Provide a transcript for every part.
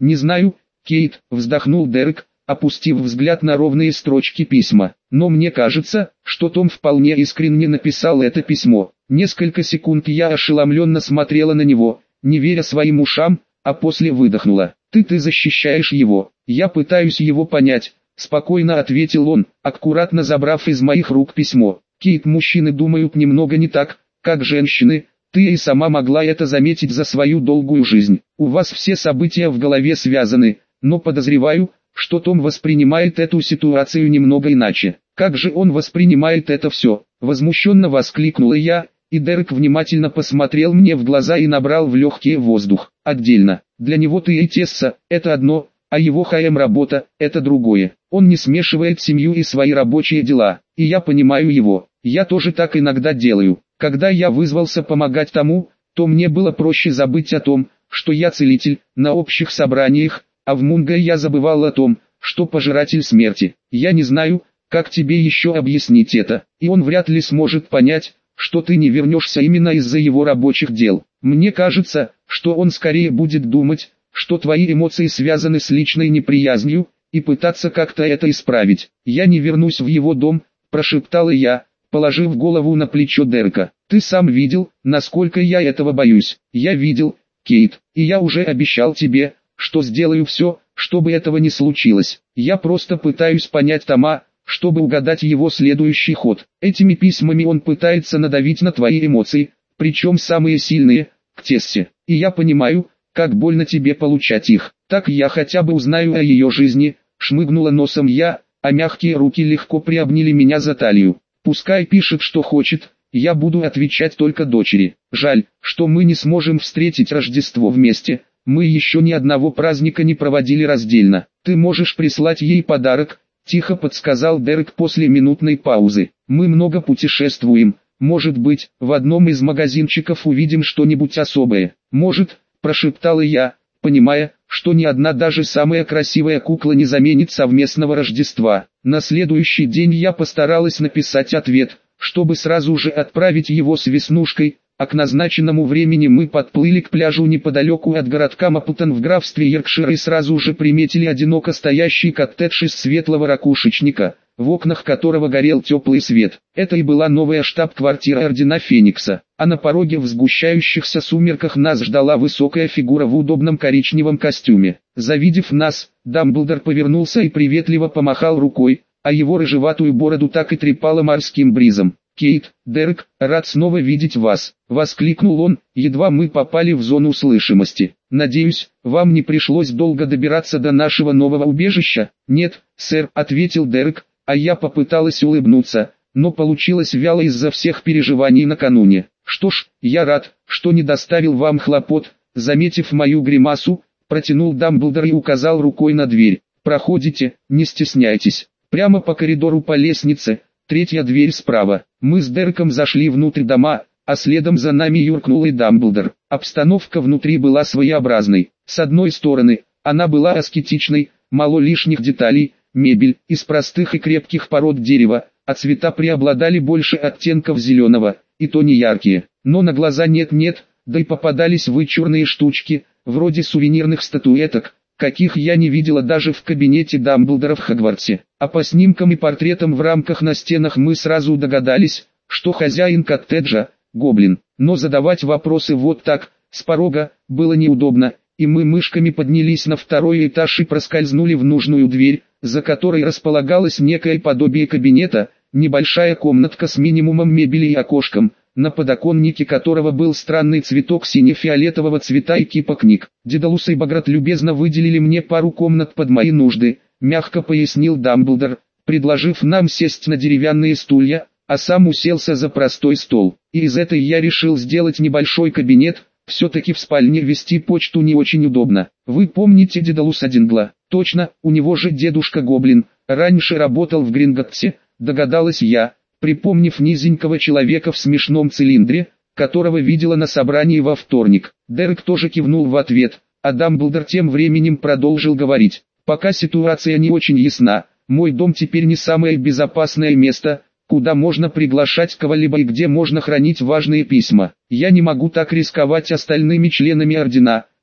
«Не знаю, Кейт», вздохнул Дерек, опустив взгляд на ровные строчки письма. «Но мне кажется, что Том вполне искренне написал это письмо». Несколько секунд я ошеломленно смотрела на него, не веря своим ушам, а после выдохнула. «Ты защищаешь его. Я пытаюсь его понять», — спокойно ответил он, аккуратно забрав из моих рук письмо. «Кейт, мужчины думают немного не так, как женщины. Ты и сама могла это заметить за свою долгую жизнь. У вас все события в голове связаны, но подозреваю, что Том воспринимает эту ситуацию немного иначе». «Как же он воспринимает это все?» — возмущенно воскликнула я, и Дерек внимательно посмотрел мне в глаза и набрал в легкие воздух. «Отдельно. Для него ты и Тесса — это одно, а его работа — это другое. Он не смешивает семью и свои рабочие дела, и я понимаю его. Я тоже так иногда делаю. Когда я вызвался помогать тому, то мне было проще забыть о том, что я целитель, на общих собраниях, а в Мунго я забывал о том, что пожиратель смерти. Я не знаю, как тебе еще объяснить это, и он вряд ли сможет понять, что ты не вернешься именно из-за его рабочих дел. Мне кажется, что он скорее будет думать, что твои эмоции связаны с личной неприязнью, и пытаться как-то это исправить. Я не вернусь в его дом», — прошептала я, положив голову на плечо Дерека. «Ты сам видел, насколько я этого боюсь». «Я видел, Кейт, и я уже обещал тебе, что сделаю все, чтобы этого не случилось. Я просто пытаюсь понять Тома, чтобы угадать его следующий ход. Этими письмами он пытается надавить на твои эмоции, причем самые сильные, к Тессе. И я понимаю, как больно тебе получать их. Так я хотя бы узнаю о ее жизни», — шмыгнула носом я, а мягкие руки легко приобняли меня за талию. «Пускай пишет, что хочет, я буду отвечать только дочери. Жаль, что мы не сможем встретить Рождество вместе, мы еще ни одного праздника не проводили раздельно. Ты можешь прислать ей подарок», — тихо подсказал Дерек после минутной паузы. «Мы много путешествуем, может быть, в одном из магазинчиков увидим что-нибудь особое». «Может», — прошептала я, понимая, что ни одна даже самая красивая кукла не заменит совместного Рождества. На следующий день я постаралась написать ответ, чтобы сразу же отправить его с Веснушкой, а к назначенному времени мы подплыли к пляжу неподалеку от городка Мапутон в графстве Йоркшир и сразу же приметили одиноко стоящий коттедж из светлого ракушечника, в окнах которого горел теплый свет. Это и была новая штаб-квартира Ордена Феникса, а на пороге в сгущающихся сумерках нас ждала высокая фигура в удобном коричневом костюме. Завидев нас, Дамблдор повернулся и приветливо помахал рукой, а его рыжеватую бороду так и трепало морским бризом. «Кейт, Дерек, рад снова видеть вас», — воскликнул он, едва мы попали в зону слышимости. «Надеюсь, вам не пришлось долго добираться до нашего нового убежища?» «Нет, сэр», — ответил Дерек, а я попыталась улыбнуться, но получилось вяло из-за всех переживаний накануне. «Что ж, я рад, что не доставил вам хлопот», — заметив мою гримасу, протянул Дамблдор и указал рукой на дверь. «Проходите, не стесняйтесь, прямо по коридору по лестнице, третья дверь справа». Мы с Дереком зашли внутрь дома, а следом за нами юркнул и Дамблдор. Обстановка внутри была своеобразной. С одной стороны, она была аскетичной, мало лишних деталей, мебель из простых и крепких пород дерева, а цвета преобладали больше оттенков зеленого, и то не яркие. Но на глаза нет-нет, да и попадались вычурные штучки, вроде сувенирных статуэток, каких я не видела даже в кабинете Дамблдора в Хогвартсе. А по снимкам и портретам в рамках на стенах мы сразу догадались, что хозяин коттеджа – гоблин. Но задавать вопросы вот так, с порога, было неудобно, и мы мышками поднялись на второй этаж и проскользнули в нужную дверь, за которой располагалось некое подобие кабинета, небольшая комнатка с минимумом мебели и окошком, на подоконнике которого был странный цветок сине-фиолетового цвета и кипа книг. Дедалус и Баграт любезно выделили мне пару комнат под мои нужды, мягко пояснил Дамблдор, предложив нам сесть на деревянные стулья, а сам уселся за простой стол. И из этой я решил сделать небольшой кабинет, все-таки в спальне вести почту не очень удобно. Вы помните Дедалуса Дингла? Точно, у него же дедушка Гоблин, раньше работал в Гринготтсе, догадалась я, припомнив низенького человека в смешном цилиндре, которого видела на собрании во вторник. Дерек тоже кивнул в ответ, а Дамблдор тем временем продолжил говорить. «Пока ситуация не очень ясна, мой дом теперь не самое безопасное место, куда можно приглашать кого-либо и где можно хранить важные письма. Я не могу так рисковать остальными членами Ордена,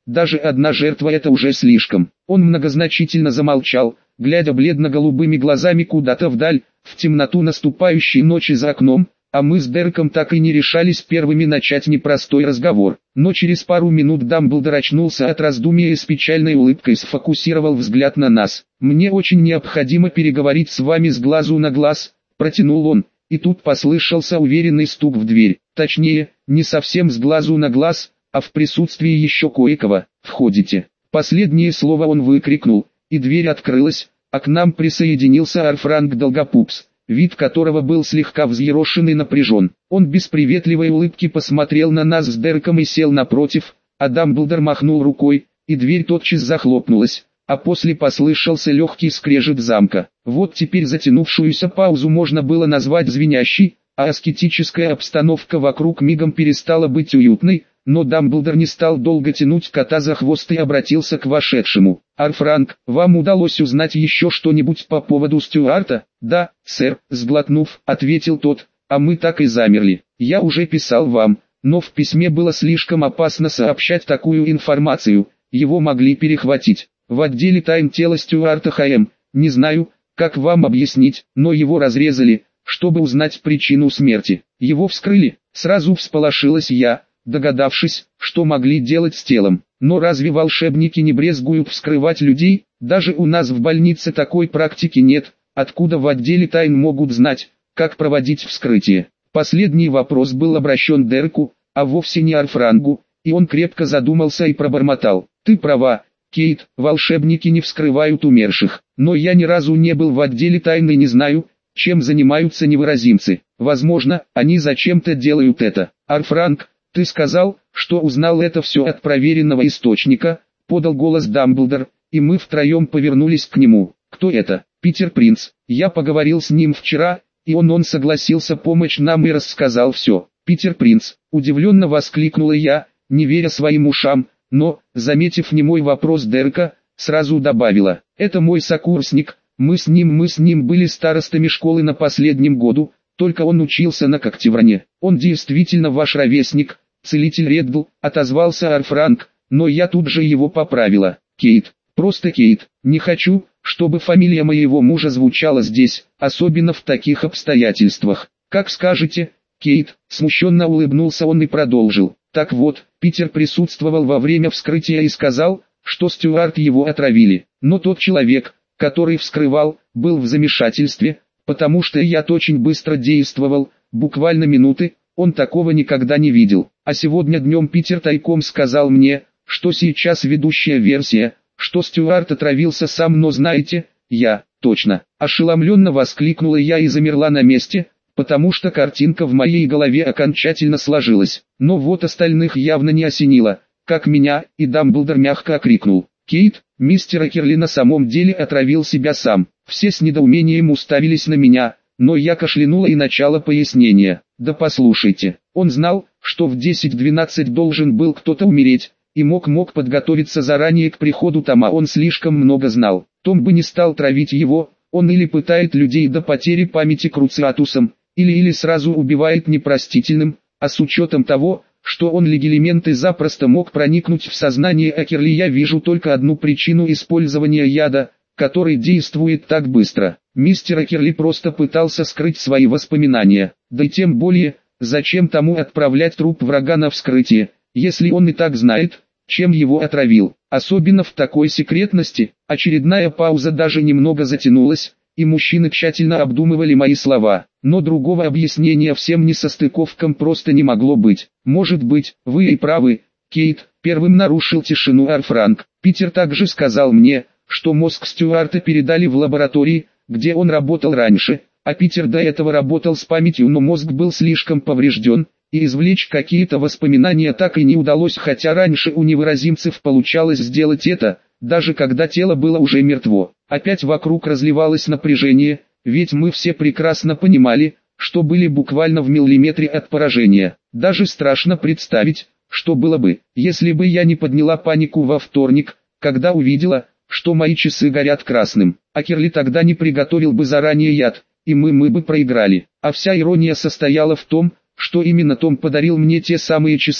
даже одна жертва это уже слишком. Он многозначительно замолчал, глядя бледно-голубыми глазами куда-то вдаль, в темноту наступающей ночи за окном, а мы с Дереком так и не решались первыми начать непростой разговор. Но через пару минут Дамблдор очнулся от раздумья и с печальной улыбкой сфокусировал взгляд на нас. «Мне очень необходимо переговорить с вами с глазу на глаз», — протянул он, и тут послышался уверенный стук в дверь. Точнее, не совсем с глазу на глаз, а в присутствии еще кое-кого. «Входите». Последнее слово он выкрикнул, и дверь открылась, а к нам присоединился Арфранк Долгопупс, вид которого был слегка взъерошен и напряжен. Он без приветливой улыбки посмотрел на нас с Дереком и сел напротив, а Дамблдор махнул рукой, и дверь тотчас захлопнулась, а после послышался легкий скрежет замка. Вот теперь затянувшуюся паузу можно было назвать звенящей, а аскетическая обстановка вокруг мигом перестала быть уютной, но Дамблдор не стал долго тянуть кота за хвост и обратился к вошедшему. «Арфранк, вам удалось узнать еще что-нибудь по поводу Стюарта?» «Да, сэр», сглотнув, ответил тот, «а мы так и замерли. Я уже писал вам, но в письме было слишком опасно сообщать такую информацию, его могли перехватить. В отделе тайн тела Стюарта Х.М., не знаю, как вам объяснить, но его разрезали, чтобы узнать причину смерти. Его вскрыли». Сразу всполошилась я, догадавшись, что могли делать с телом. Но разве волшебники не брезгуют вскрывать людей? Даже у нас в больнице такой практики нет. Откуда в отделе тайн могут знать, как проводить вскрытие? Последний вопрос был обращен Дереку, а вовсе не Арфрангу, и он крепко задумался и пробормотал. «Ты права, Кейт, волшебники не вскрывают умерших, но я ни разу не был в отделе тайн и не знаю, чем занимаются невыразимцы. Возможно, они зачем-то делают это. Арфранк, ты сказал, что узнал это все от проверенного источника», — подал голос Дамблдор, и мы втроем повернулись к нему. «Кто это?» «Питер Принц. Я поговорил с ним вчера, и он согласился помочь нам и рассказал все». «Питер Принц», — удивленно воскликнула я, не веря своим ушам, но, заметив немой вопрос Дерека, сразу добавила. «Это мой сокурсник, мы с ним были старостами школы на последнем году, только он учился на Когтевране. Он действительно ваш ровесник, целитель Реддл», — отозвался Арфранк, но я тут же его поправила. «Кейт, просто Кейт, не хочу, чтобы фамилия моего мужа звучала здесь, особенно в таких обстоятельствах». «Как скажете, Кейт», — смущенно улыбнулся он и продолжил. «Так вот, Питер присутствовал во время вскрытия и сказал, что Стюарт его отравили, но тот человек, который вскрывал, был в замешательстве, потому что яд очень быстро действовал, буквально минуты, он такого никогда не видел. А сегодня днем Питер тайком сказал мне, что сейчас ведущая версия, что Стюарт отравился сам, но знаете, я, точно». Ошеломленно воскликнула я и замерла на месте, потому что картинка в моей голове окончательно сложилась. Но вот остальных явно не осенило, как меня, и Дамблдор мягко окрикнул. «Кейт, мистер Акерли на самом деле отравил себя сам». Все с недоумением уставились на меня, но я кашлянула и начала пояснения. «Да послушайте, он знал, что в 10:12 должен был кто-то умереть, и мог подготовиться заранее к приходу Тома. Он слишком много знал. Том бы не стал травить его, он или пытает людей до потери памяти круциатусом, или сразу убивает непростительным, а с учетом того, что он легилименты запросто мог проникнуть в сознание Акерли, я вижу только одну причину использования яда, который действует так быстро. Мистер Акерли просто пытался скрыть свои воспоминания, да и тем более, зачем тому отправлять труп врага на вскрытие, если он и так знает, чем его отравил, особенно в такой секретности. Очередная пауза даже немного затянулась, и мужчины тщательно обдумывали мои слова, но другого объяснения всем несостыковкам просто не могло быть. «Может быть, вы и правы, Кейт», — первым нарушил тишину Арфранк. «Питер также сказал мне, что мозг Стюарта передали в лаборатории, где он работал раньше, а Питер до этого работал с памятью, но мозг был слишком поврежден, и извлечь какие-то воспоминания так и не удалось, хотя раньше у невыразимцев получалось сделать это, даже когда тело было уже мертво». Опять вокруг разливалось напряжение, ведь мы все прекрасно понимали, что были буквально в миллиметре от поражения. Даже страшно представить, что было бы, если бы я не подняла панику во вторник, когда увидела, что мои часы горят красным. Акерли тогда не приготовил бы заранее яд, и мы бы проиграли. А вся ирония состояла в том, что именно Том подарил мне те самые часы,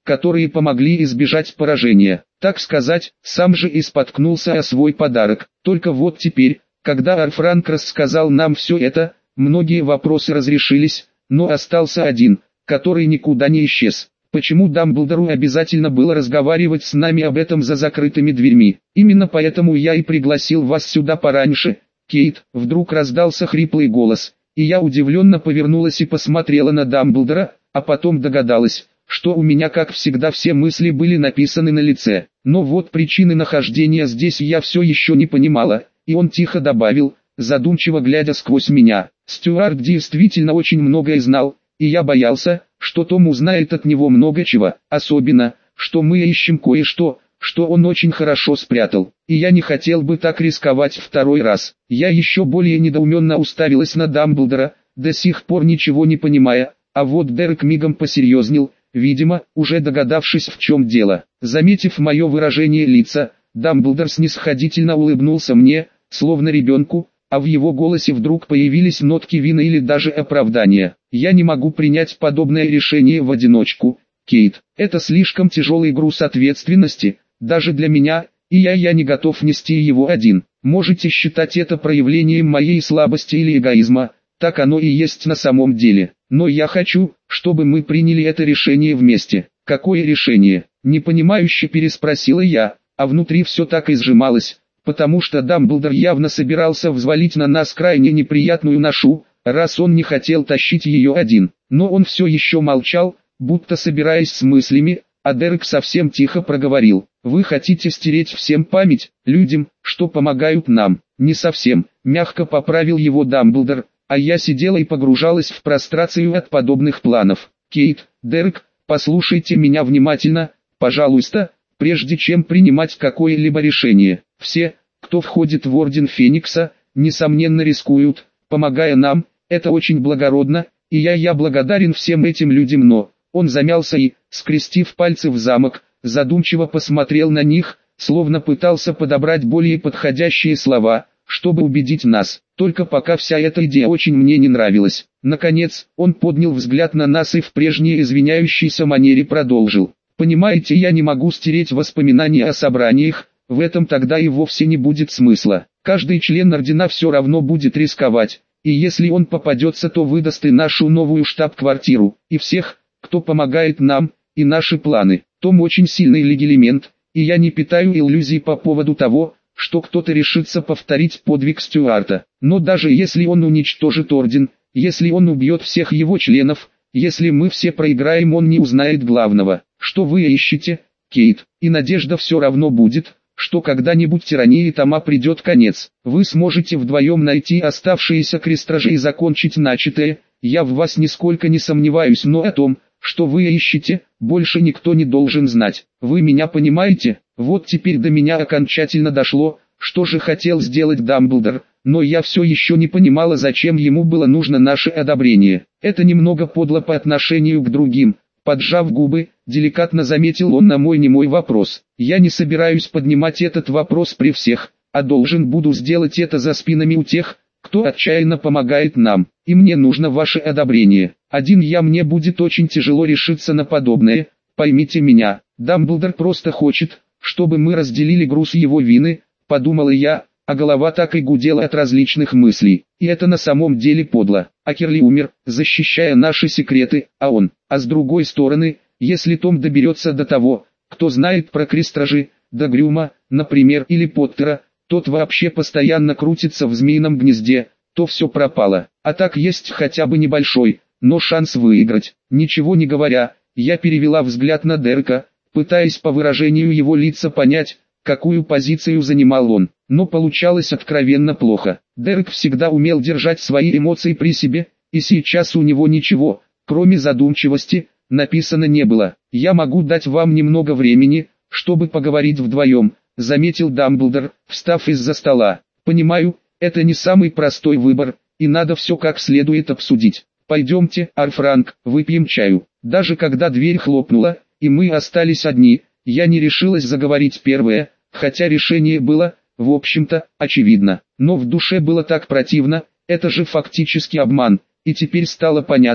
которые помогли избежать поражения. Так сказать, сам же и споткнулся о свой подарок. Только вот теперь, когда Арфранк рассказал нам все это, многие вопросы разрешились, но остался один, который никуда не исчез. Почему Дамблдору обязательно было разговаривать с нами об этом за закрытыми дверьми? Именно поэтому я и пригласил вас сюда пораньше, Кейт. Вдруг раздался хриплый голос, и я удивленно повернулась и посмотрела на Дамблдора, а потом догадалась, что у меня как всегда все мысли были написаны на лице. Но вот причины нахождения здесь я все еще не понимала, и он тихо добавил, задумчиво глядя сквозь меня. Стюарт действительно очень многое знал, и я боялся, что Том узнает от него много чего, особенно, что мы ищем кое-что, что он очень хорошо спрятал, и я не хотел бы так рисковать второй раз. Я еще более недоуменно уставилась на Дамблдора, до сих пор ничего не понимая, а вот Дерек мигом посерьезнел, видимо, уже догадавшись, в чем дело. Заметив мое выражение лица, Дамблдор снисходительно улыбнулся мне, словно ребенку, а в его голосе вдруг появились нотки вины или даже оправдания. «Я не могу принять подобное решение в одиночку, Кейт. Это слишком тяжелый груз ответственности, даже для меня, и я не готов нести его один. Можете считать это проявлением моей слабости или эгоизма, так оно и есть на самом деле. Но я хочу, чтобы мы приняли это решение вместе». «Какое решение?» – непонимающе переспросила я, а внутри все так и сжималось, потому что Дамблдор явно собирался взвалить на нас крайне неприятную ношу, раз он не хотел тащить ее один. Но он все еще молчал, будто собираясь с мыслями, а Дерек совсем тихо проговорил: «Вы хотите стереть всем память, людям, что помогают нам?» «Не совсем», мягко поправил его Дамблдор, а я сидела и погружалась в прострацию от подобных планов. «Кейт, Дерек, послушайте меня внимательно, пожалуйста, прежде чем принимать какое-либо решение. Все, кто входит в Орден Феникса, несомненно рискуют, помогая нам, это очень благородно, и я благодарен всем этим людям, но...» Он замялся и, скрестив пальцы в замок, задумчиво посмотрел на них, словно пытался подобрать более подходящие слова, чтобы убедить нас. Только пока вся эта идея очень мне не нравилась. Наконец, он поднял взгляд на нас и в прежней извиняющейся манере продолжил: «Понимаете, я не могу стереть воспоминания о собраниях, в этом тогда и вовсе не будет смысла. Каждый член Ордена все равно будет рисковать, и если он попадется, то выдаст и нашу новую штаб-квартиру, и всех, кто помогает нам, и наши планы. Том очень сильный легилемент, и я не питаю иллюзий по поводу того, что кто-то решится повторить подвиг Стюарта. Но даже если он уничтожит Орден, если он убьет всех его членов, если мы все проиграем, он не узнает главного, что вы ищете, Кейт, и надежда все равно будет, что когда-нибудь тирании Тома придет конец. Вы сможете вдвоем найти оставшиеся крестражи и закончить начатое, я в вас нисколько не сомневаюсь, но о том, что вы ищете, больше никто не должен знать. Вы меня понимаете? Вот теперь до меня окончательно дошло, что же хотел сделать Дамблдор, но я все еще не понимала, зачем ему было нужно наше одобрение. Это немного подло по отношению к другим. Поджав губы, деликатно заметил он на мой немой вопрос. Я не собираюсь поднимать этот вопрос при всех, а должен буду сделать это за спинами у тех, кто отчаянно помогает нам, и мне нужно ваше одобрение. Один мне будет очень тяжело решиться на подобное, поймите меня. Дамблдор просто хочет, чтобы мы разделили груз его вины, подумала я, а голова так и гудела от различных мыслей. И это на самом деле подло. Акерли умер, защищая наши секреты, а с другой стороны, если Том доберется до того, кто знает про крестражи, до Грюма, например, или Поттера, тот вообще постоянно крутится в змеином гнезде, то все пропало. А так есть хотя бы небольшой, но шанс выиграть. Ничего не говоря, я перевела взгляд на Дерека, пытаясь по выражению его лица понять, какую позицию занимал он. Но получалось откровенно плохо. Дерек всегда умел держать свои эмоции при себе, и сейчас у него ничего, кроме задумчивости, написано не было. «Я могу дать вам немного времени, чтобы поговорить вдвоем», заметил Дамблдор, встав из-за стола. «Понимаю, это не самый простой выбор, и надо все как следует обсудить. Пойдемте, Арфранк, выпьем чаю». Даже когда дверь хлопнула, и мы остались одни, я не решилась заговорить первая, хотя решение было, в общем-то, очевидно. Но в душе было так противно, это же фактически обман, и теперь стало понятно,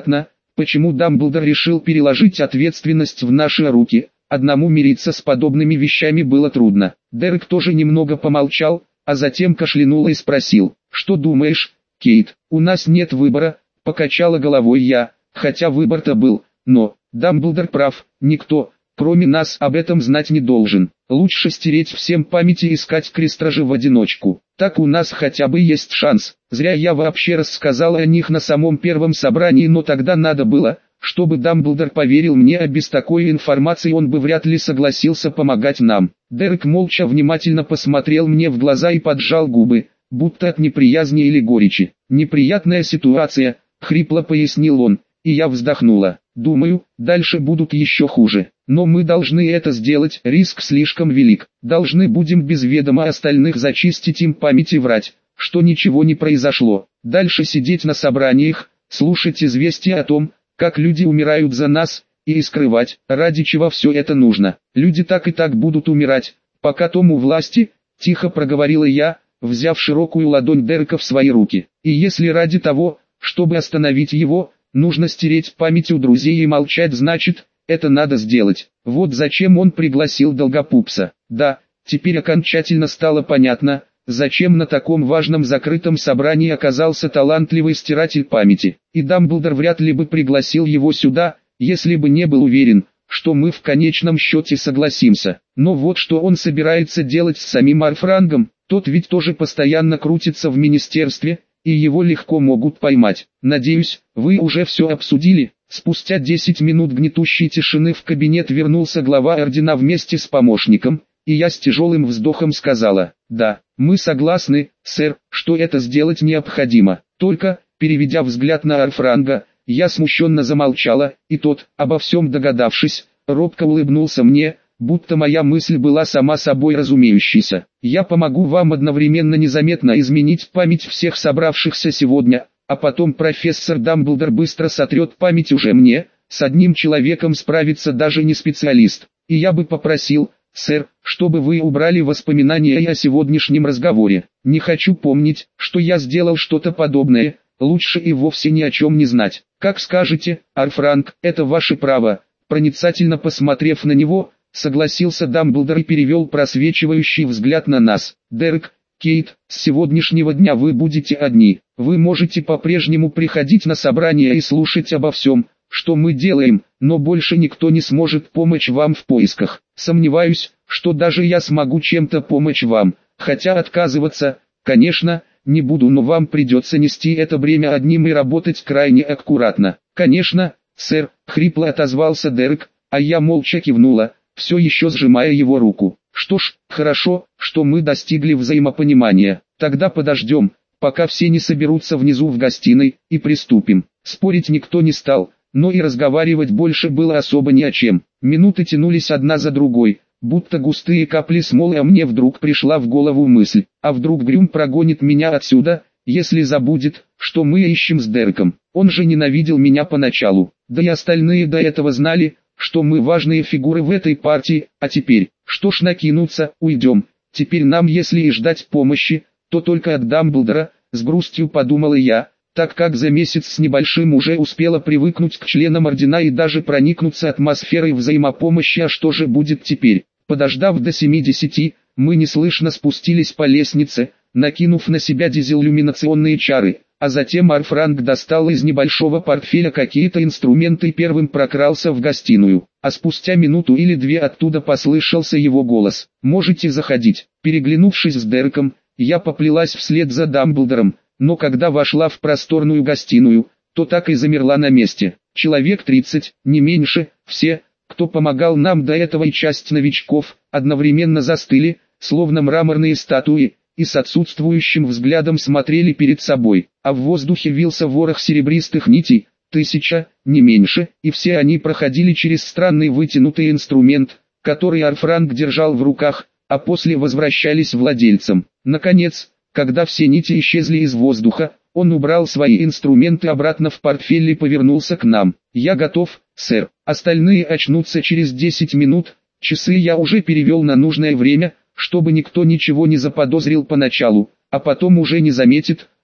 почему Дамблдор решил переложить ответственность в наши руки. Одному мириться с подобными вещами было трудно. Дерек тоже немного помолчал, а затем кашлянул и спросил: «Что думаешь, Кейт?» «У нас нет выбора», — покачала головой я, хотя выбор-то был, но Дамблдор прав, никто, кроме нас, об этом знать не должен. Лучше стереть всем память и искать Крестража в одиночку. Так у нас хотя бы есть шанс. Зря я вообще рассказал о них на самом первом собрании, но тогда надо было, чтобы Дамблдор поверил мне, а без такой информации он бы вряд ли согласился помогать нам. Дерек молча внимательно посмотрел мне в глаза и поджал губы, будто от неприязни или горечи. «Неприятная ситуация», — хрипло пояснил он, и я вздохнула. «Думаю, дальше будут еще хуже. Но мы должны это сделать, риск слишком велик. Должны будем без ведома остальных зачистить им память и врать, что ничего не произошло. Дальше сидеть на собраниях, слушать известия о том, как люди умирают за нас, и скрывать, ради чего все это нужно. Люди так и так будут умирать, пока Том у власти», — тихо проговорила я, взяв широкую ладонь Дерека в свои руки. «И если ради того, чтобы остановить его, нужно стереть память у друзей и молчать, значит, это надо сделать. Вот зачем он пригласил Долгопупса. Да, теперь окончательно стало понятно, зачем на таком важном закрытом собрании оказался талантливый стиратель памяти. И Дамблдор вряд ли бы пригласил его сюда, если бы не был уверен, что мы в конечном счете согласимся. Но вот что он собирается делать с самим Арфрангом, тот ведь тоже постоянно крутится в министерстве, и его легко могут поймать. Надеюсь, вы уже все обсудили». Спустя 10 минут гнетущей тишины в кабинет вернулся глава ордена вместе с помощником, и я с тяжелым вздохом сказала: «Да, мы согласны, сэр, что это сделать необходимо». Только, переведя взгляд на Арфранга, я смущенно замолчала, и тот, обо всем догадавшись, робко улыбнулся мне, будто моя мысль была сама собой разумеющейся. «Я помогу вам одновременно незаметно изменить память всех собравшихся сегодня, а потом профессор Дамблдор быстро сотрет память уже мне, с одним человеком справится даже не специалист. И я бы попросил, сэр, чтобы вы убрали воспоминания о сегодняшнем разговоре. Не хочу помнить, что я сделал что-то подобное, лучше и вовсе ни о чем не знать». «Как скажете, Арфранг, это ваше право», — проницательно посмотрев на него, согласился Дамблдор и перевел просвечивающий взгляд на нас. «Дерек, Кейт, с сегодняшнего дня вы будете одни. Вы можете по-прежнему приходить на собрания и слушать обо всем, что мы делаем, но больше никто не сможет помочь вам в поисках. Сомневаюсь, что даже я смогу чем-то помочь вам, хотя отказываться, конечно, не буду, но вам придется нести это бремя одним и работать крайне аккуратно». «Конечно, сэр», — хрипло отозвался Дерек, а я молча кивнула, все еще сжимая его руку. «Что ж, хорошо, что мы достигли взаимопонимания. Тогда подождем, пока все не соберутся внизу в гостиной, и приступим». Спорить никто не стал, но и разговаривать больше было особо ни о чем. Минуты тянулись одна за другой, будто густые капли смолы, а мне вдруг пришла в голову мысль: а вдруг Грюм прогонит меня отсюда, если забудет, что мы ищем с Дереком. Он же ненавидел меня поначалу, да и остальные до этого знали, что мы важные фигуры в этой партии, а теперь, что ж, накинуться, уйдем. Теперь нам, если и ждать помощи, то только от Дамблдора, с грустью подумала я, так как за месяц с небольшим уже успела привыкнуть к членам ордена и даже проникнуться атмосферой взаимопомощи. А что же будет теперь? Подождав до 70, мы неслышно спустились по лестнице, накинув на себя дезиллюминационные чары, а затем Арфранг достал из небольшого портфеля какие-то инструменты и первым прокрался в гостиную. А спустя минуту или две оттуда послышался его голос: «Можете заходить». Переглянувшись с Дереком, я поплелась вслед за Дамблдором, но когда вошла в просторную гостиную, то так и замерла на месте. Человек 30, не меньше, все, кто помогал нам до этого, и часть новичков, одновременно застыли, словно мраморные статуи, и с отсутствующим взглядом смотрели перед собой, а в воздухе вился ворох серебристых нитей, 1000, не меньше, и все они проходили через странный вытянутый инструмент, который Арфранг держал в руках, а после возвращались владельцам. Наконец, когда все нити исчезли из воздуха, он убрал свои инструменты обратно в портфель и повернулся к нам. «Я готов, сэр. Остальные очнутся через 10 минут, часы я уже перевел на нужное время, чтобы никто ничего не заподозрил поначалу, а потом уже не заметит,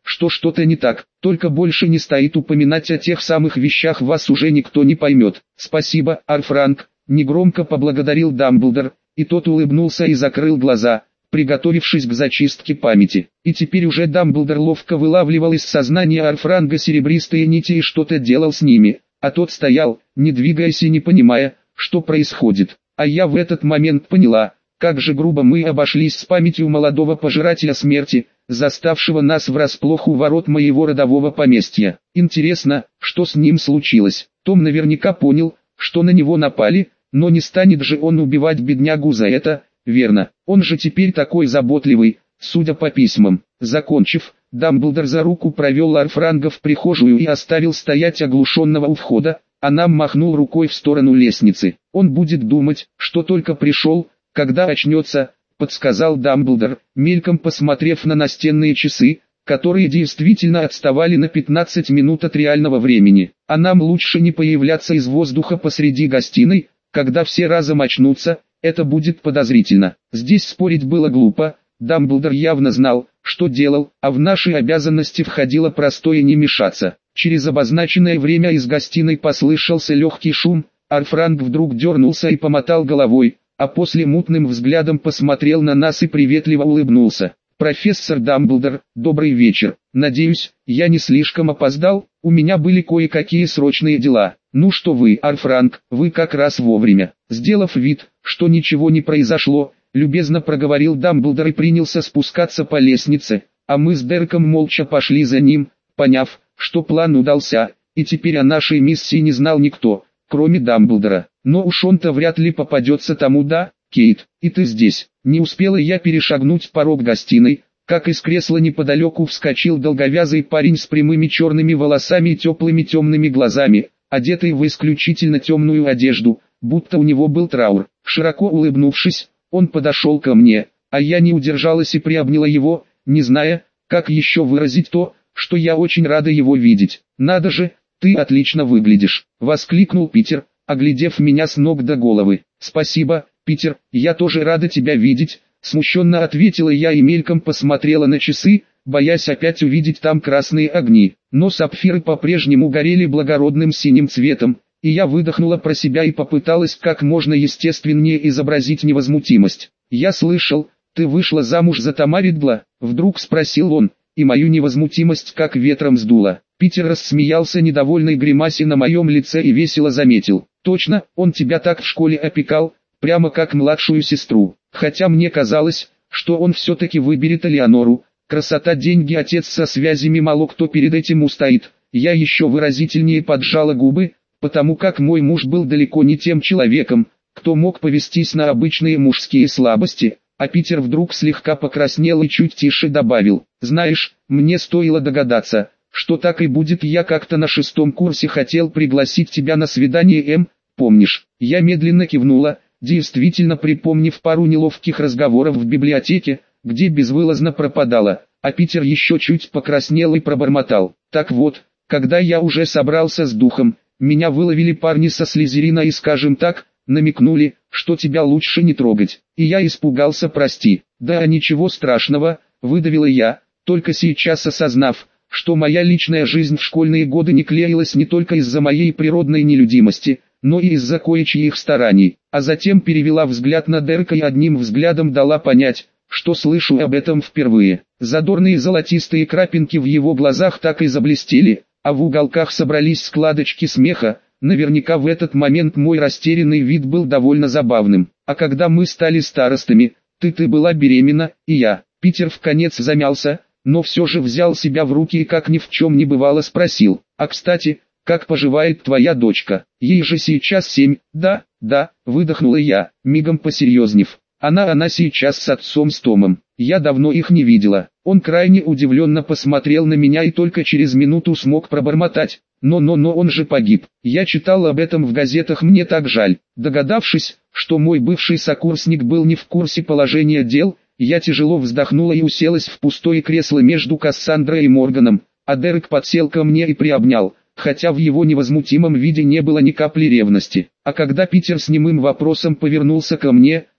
что что-то не так, только больше не стоит упоминать о тех самых вещах, вас уже никто не поймет. Спасибо, Арфранк, негромко поблагодарил Дамблдор, и тот улыбнулся и закрыл глаза, приготовившись к зачистке памяти. И теперь уже Дамблдор ловко вылавливал из сознания Арфранга серебристые нити и что-то делал с ними, а тот стоял, не двигаясь и не понимая, что происходит. А я в этот момент поняла, как же грубо мы обошлись с памятью молодого пожирателя смерти, заставшего нас врасплох у ворот моего родового поместья. Интересно, что с ним случилось. Том наверняка понял, что на него напали, но не станет же он убивать беднягу за это, верно? Он же теперь такой заботливый, судя по письмам. Закончив, Дамблдор за руку провел Арфранга в прихожую и оставил стоять оглушенного у входа, а нам махнул рукой в сторону лестницы. Он будет думать, что только пришел, когда очнется, подсказал Дамблдор, мельком посмотрев на настенные часы, которые действительно отставали на 15 минут от реального времени. А нам лучше не появляться из воздуха посреди гостиной, когда все разом очнутся, это будет подозрительно. Здесь спорить было глупо, Дамблдор явно знал, что делал, а в наши обязанности входило простое не мешаться. Через обозначенное время из гостиной послышался легкий шум, Арфранг вдруг дернулся и помотал головой, а после мутным взглядом посмотрел на нас и приветливо улыбнулся. «Профессор Дамблдор, добрый вечер. Надеюсь, я не слишком опоздал, у меня были кое-какие срочные дела». «Ну что вы, Арфранг, вы как раз вовремя». Сделав вид, что ничего не произошло, любезно проговорил Дамблдор и принялся спускаться по лестнице, а мы с Дереком молча пошли за ним, поняв, что план удался, и теперь о нашей миссии не знал никто, кроме Дамблдора. Но уж он-то вряд ли попадется тому, да, Кейт, и ты здесь. Не успела я перешагнуть порог гостиной, как из кресла неподалеку вскочил долговязый парень с прямыми черными волосами и теплыми темными глазами, одетый в исключительно темную одежду, будто у него был траур. Широко улыбнувшись, он подошел ко мне, а я не удержалась и приобняла его, не зная, как еще выразить то, что я очень рада его видеть. «Надо же, ты отлично выглядишь», — воскликнул Питер, оглядев меня с ног до головы. «Спасибо, Питер, я тоже рада тебя видеть», — смущенно ответила я и мельком посмотрела на часы, боясь опять увидеть там красные огни. Но сапфиры по-прежнему горели благородным синим цветом, и я выдохнула про себя и попыталась как можно естественнее изобразить невозмутимость. «Я слышал, ты вышла замуж за Тамаридла?» — вдруг спросил он, и мою невозмутимость как ветром сдуло. Питер рассмеялся недовольной гримасе на моем лице и весело заметил: «Точно, он тебя так в школе опекал, прямо как младшую сестру. Хотя мне казалось, что он все-таки выберет Элеонору. Красота, деньги, отец со связями, мало кто перед этим устоит». Я еще выразительнее поджала губы, потому как мой муж был далеко не тем человеком, кто мог повестись на обычные мужские слабости, а Питер вдруг слегка покраснел и чуть тише добавил: «Знаешь, мне стоило догадаться, что так и будет. Я как-то на 6 курсе хотел пригласить тебя на свидание, помнишь?» Я медленно кивнула, действительно припомнив пару неловких разговоров в библиотеке, где безвылазно пропадала, а Питер еще чуть покраснел и пробормотал: «Так вот, когда я уже собрался с духом, меня выловили парни со Слизерина и, скажем так, намекнули, что тебя лучше не трогать, и я испугался, прости». «Да ничего страшного», — выдавила я, только сейчас осознав, что моя личная жизнь в школьные годы не клеилась не только из-за моей природной нелюдимости, но и из-за кое-чьих стараний, а затем перевела взгляд на Дерека и одним взглядом дала понять, что слышу об этом впервые. Задорные золотистые крапинки в его глазах так и заблестели, а в уголках собрались складочки смеха. Наверняка в этот момент мой растерянный вид был довольно забавным. «А когда мы стали старостами, ты была беременна, и я». Питер вконец замялся, но все же взял себя в руки и как ни в чем не бывало спросил: «А кстати, как поживает твоя дочка? Ей же сейчас 7, да?» «Да», выдохнула я, мигом посерьезнев. Она сейчас с отцом с Томом. Я давно их не видела». Он крайне удивленно посмотрел на меня и только через минуту смог пробормотать: но он же погиб. Я читал об этом в газетах, мне так жаль». Догадавшись, что мой бывший сокурсник был не в курсе положения дел, я тяжело вздохнула и уселась в пустое кресло между Кассандрой и Морганом, а Дерек подсел ко мне и приобнял, хотя в его невозмутимом виде не было ни капли ревности. А когда Питер с немым вопросом повернулся ко мне,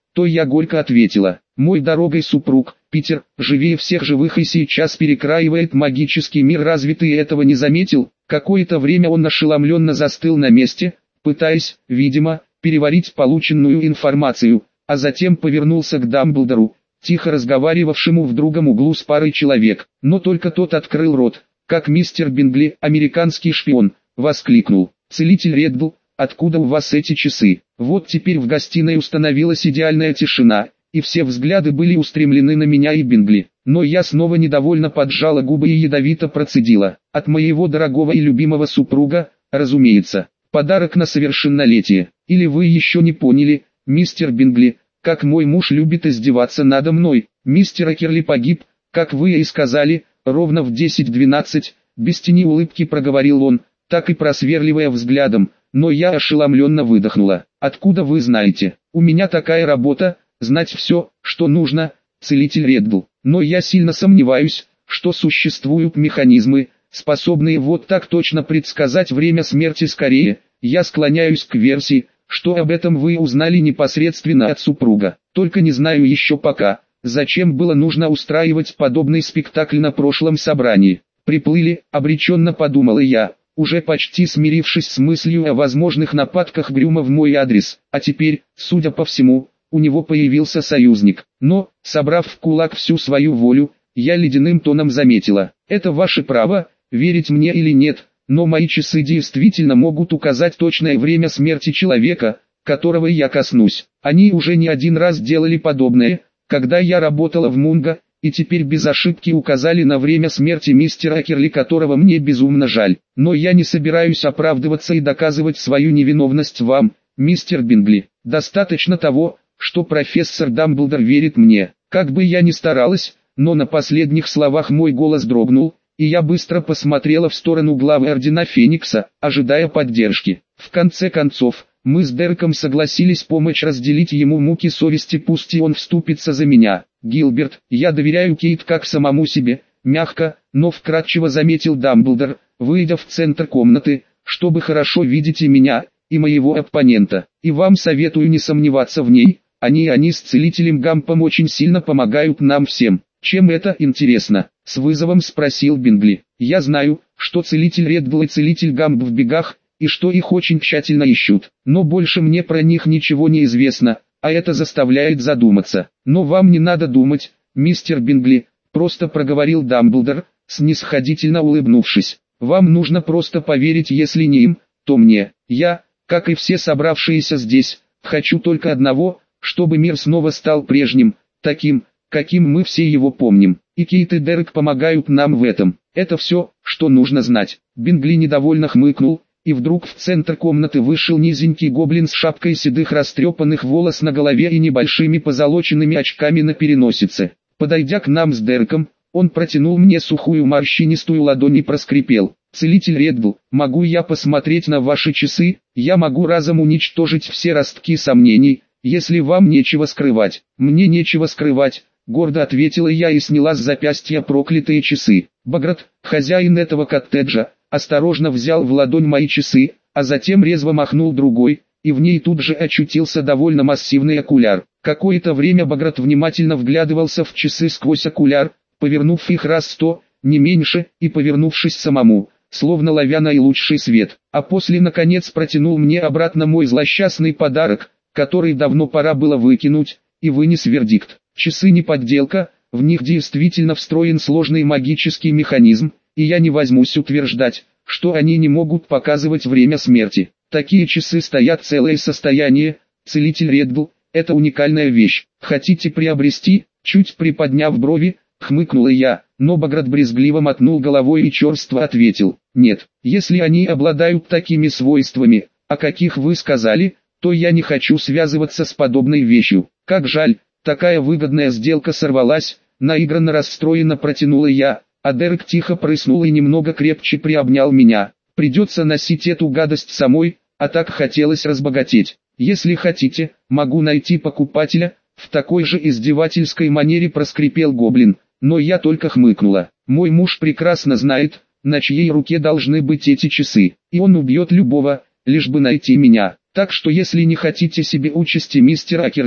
то я горько ответила: «Мой дорогой супруг, Питер, живее всех живых и сейчас перекраивает магический мир, разве ты этого не заметил?» Какое-то время он ошеломленно застыл на месте, пытаясь, видимо, переварить полученную информацию, а затем повернулся к Дамблдору, тихо разговаривавшему в другом углу с парой человек. Но только тот открыл рот, как мистер Бингли, американский шпион, воскликнул: «Целитель Реддл, откуда у вас эти часы?» Вот теперь в гостиной установилась идеальная тишина, и все взгляды были устремлены на меня и Бингли. Но я снова недовольно поджала губы и ядовито процедила: «От моего дорогого и любимого супруга, разумеется, подарок на совершеннолетие. Или вы еще не поняли, мистер Бингли, как мой муж любит издеваться надо мной? Мистер Акерли погиб, как вы и сказали, ровно в 10:12, без тени улыбки проговорил он, так и просверливая взглядом, но я ошеломленно выдохнула. «Откуда вы знаете? У меня такая работа, знать все, что нужно, целитель Реддл. Но я сильно сомневаюсь, что существуют механизмы, способные вот так точно предсказать время смерти. Скорее, я склоняюсь к версии, что об этом вы узнали непосредственно от супруга. Только не знаю еще пока, зачем было нужно устраивать подобный спектакль на прошлом собрании. Приплыли», обреченно подумала я, уже почти смирившись с мыслью о возможных нападках Грюма в мой адрес. А теперь, судя по всему, у него появился союзник. Но, собрав в кулак всю свою волю, я ледяным тоном заметила: «Это ваше право, верить мне или нет, но мои часы действительно могут указать точное время смерти человека, которого я коснусь. Они уже не один раз делали подобное, когда я работала в Мунго, и теперь без ошибки указали на время смерти мистера Акерли, которого мне безумно жаль. Но я не собираюсь оправдываться и доказывать свою невиновность вам, мистер Бингли. Достаточно того, что профессор Дамблдор верит мне. Как бы я ни старалась, но на последних словах мой голос дрогнул, и я быстро посмотрела в сторону главы Ордена Феникса, ожидая поддержки. В конце концов, мы с Дереком согласились помочь разделить ему муки совести, пусть и он вступится за меня. «Гилберт, я доверяю Кейт как самому себе», мягко, но вкратчиво заметил Дамблдор, выйдя в центр комнаты, «чтобы хорошо видеть и меня, и моего оппонента. И вам советую не сомневаться в ней, они с целителем Гампом очень сильно помогают нам всем». «Чем это интересно?» — с вызовом спросил Бингли. «Я знаю, что целитель Реддл и целитель Гамп в бегах, и что их очень тщательно ищут, но больше мне про них ничего не известно, а это заставляет задуматься. Но вам не надо думать, мистер Бингли», — просто проговорил Дамблдор, снисходительно улыбнувшись. «Вам нужно просто поверить, если не им, то мне. Я, как и все собравшиеся здесь, хочу только одного, чтобы мир снова стал прежним, таким, каким мы все его помним. И Кейт и Дерек помогают нам в этом. Это все, что нужно знать». Бингли недовольно хмыкнул, и вдруг в центр комнаты вышел низенький гоблин с шапкой седых растрепанных волос на голове и небольшими позолоченными очками на переносице. Подойдя к нам с Дереком, он протянул мне сухую морщинистую ладонь и проскрипел: «Целитель Реддл, могу я посмотреть на ваши часы? Я могу разом уничтожить все ростки сомнений, если вам нечего скрывать». «Мне нечего скрывать», — гордо ответила я и сняла с запястья проклятые часы. Баграт, хозяин этого коттеджа, осторожно взял в ладонь мои часы, а затем резво махнул другой, и в ней тут же очутился довольно массивный окуляр. Какое-то время Баграт внимательно вглядывался в часы сквозь окуляр, повернув их раз 100, не меньше, и повернувшись самому, словно ловя наилучший свет, а после наконец протянул мне обратно мой злосчастный подарок, который давно пора было выкинуть, и вынес вердикт: «Часы не подделка, в них действительно встроен сложный магический механизм, и я не возьмусь утверждать, что они не могут показывать время смерти. Такие часы стоят целое состояние, целитель Реддл, это уникальная вещь. Хотите приобрести?» Чуть приподняв брови, хмыкнула я, но Баграт брезгливо мотнул головой и черство ответил: «Нет, если они обладают такими свойствами, о каких вы сказали, то я не хочу связываться с подобной вещью. Как жаль, такая выгодная сделка сорвалась», наигранно расстроенно протянула я, а Дерек тихо прыснул и немного крепче приобнял меня. «Придется носить эту гадость самой, а так хотелось разбогатеть. Если хотите, могу найти покупателя», в такой же издевательской манере проскрипел гоблин, но я только хмыкнула. «Мой муж прекрасно знает, на чьей руке должны быть эти часы, и он убьет любого, лишь бы найти меня. Так что если не хотите себе участи мистера Акерли,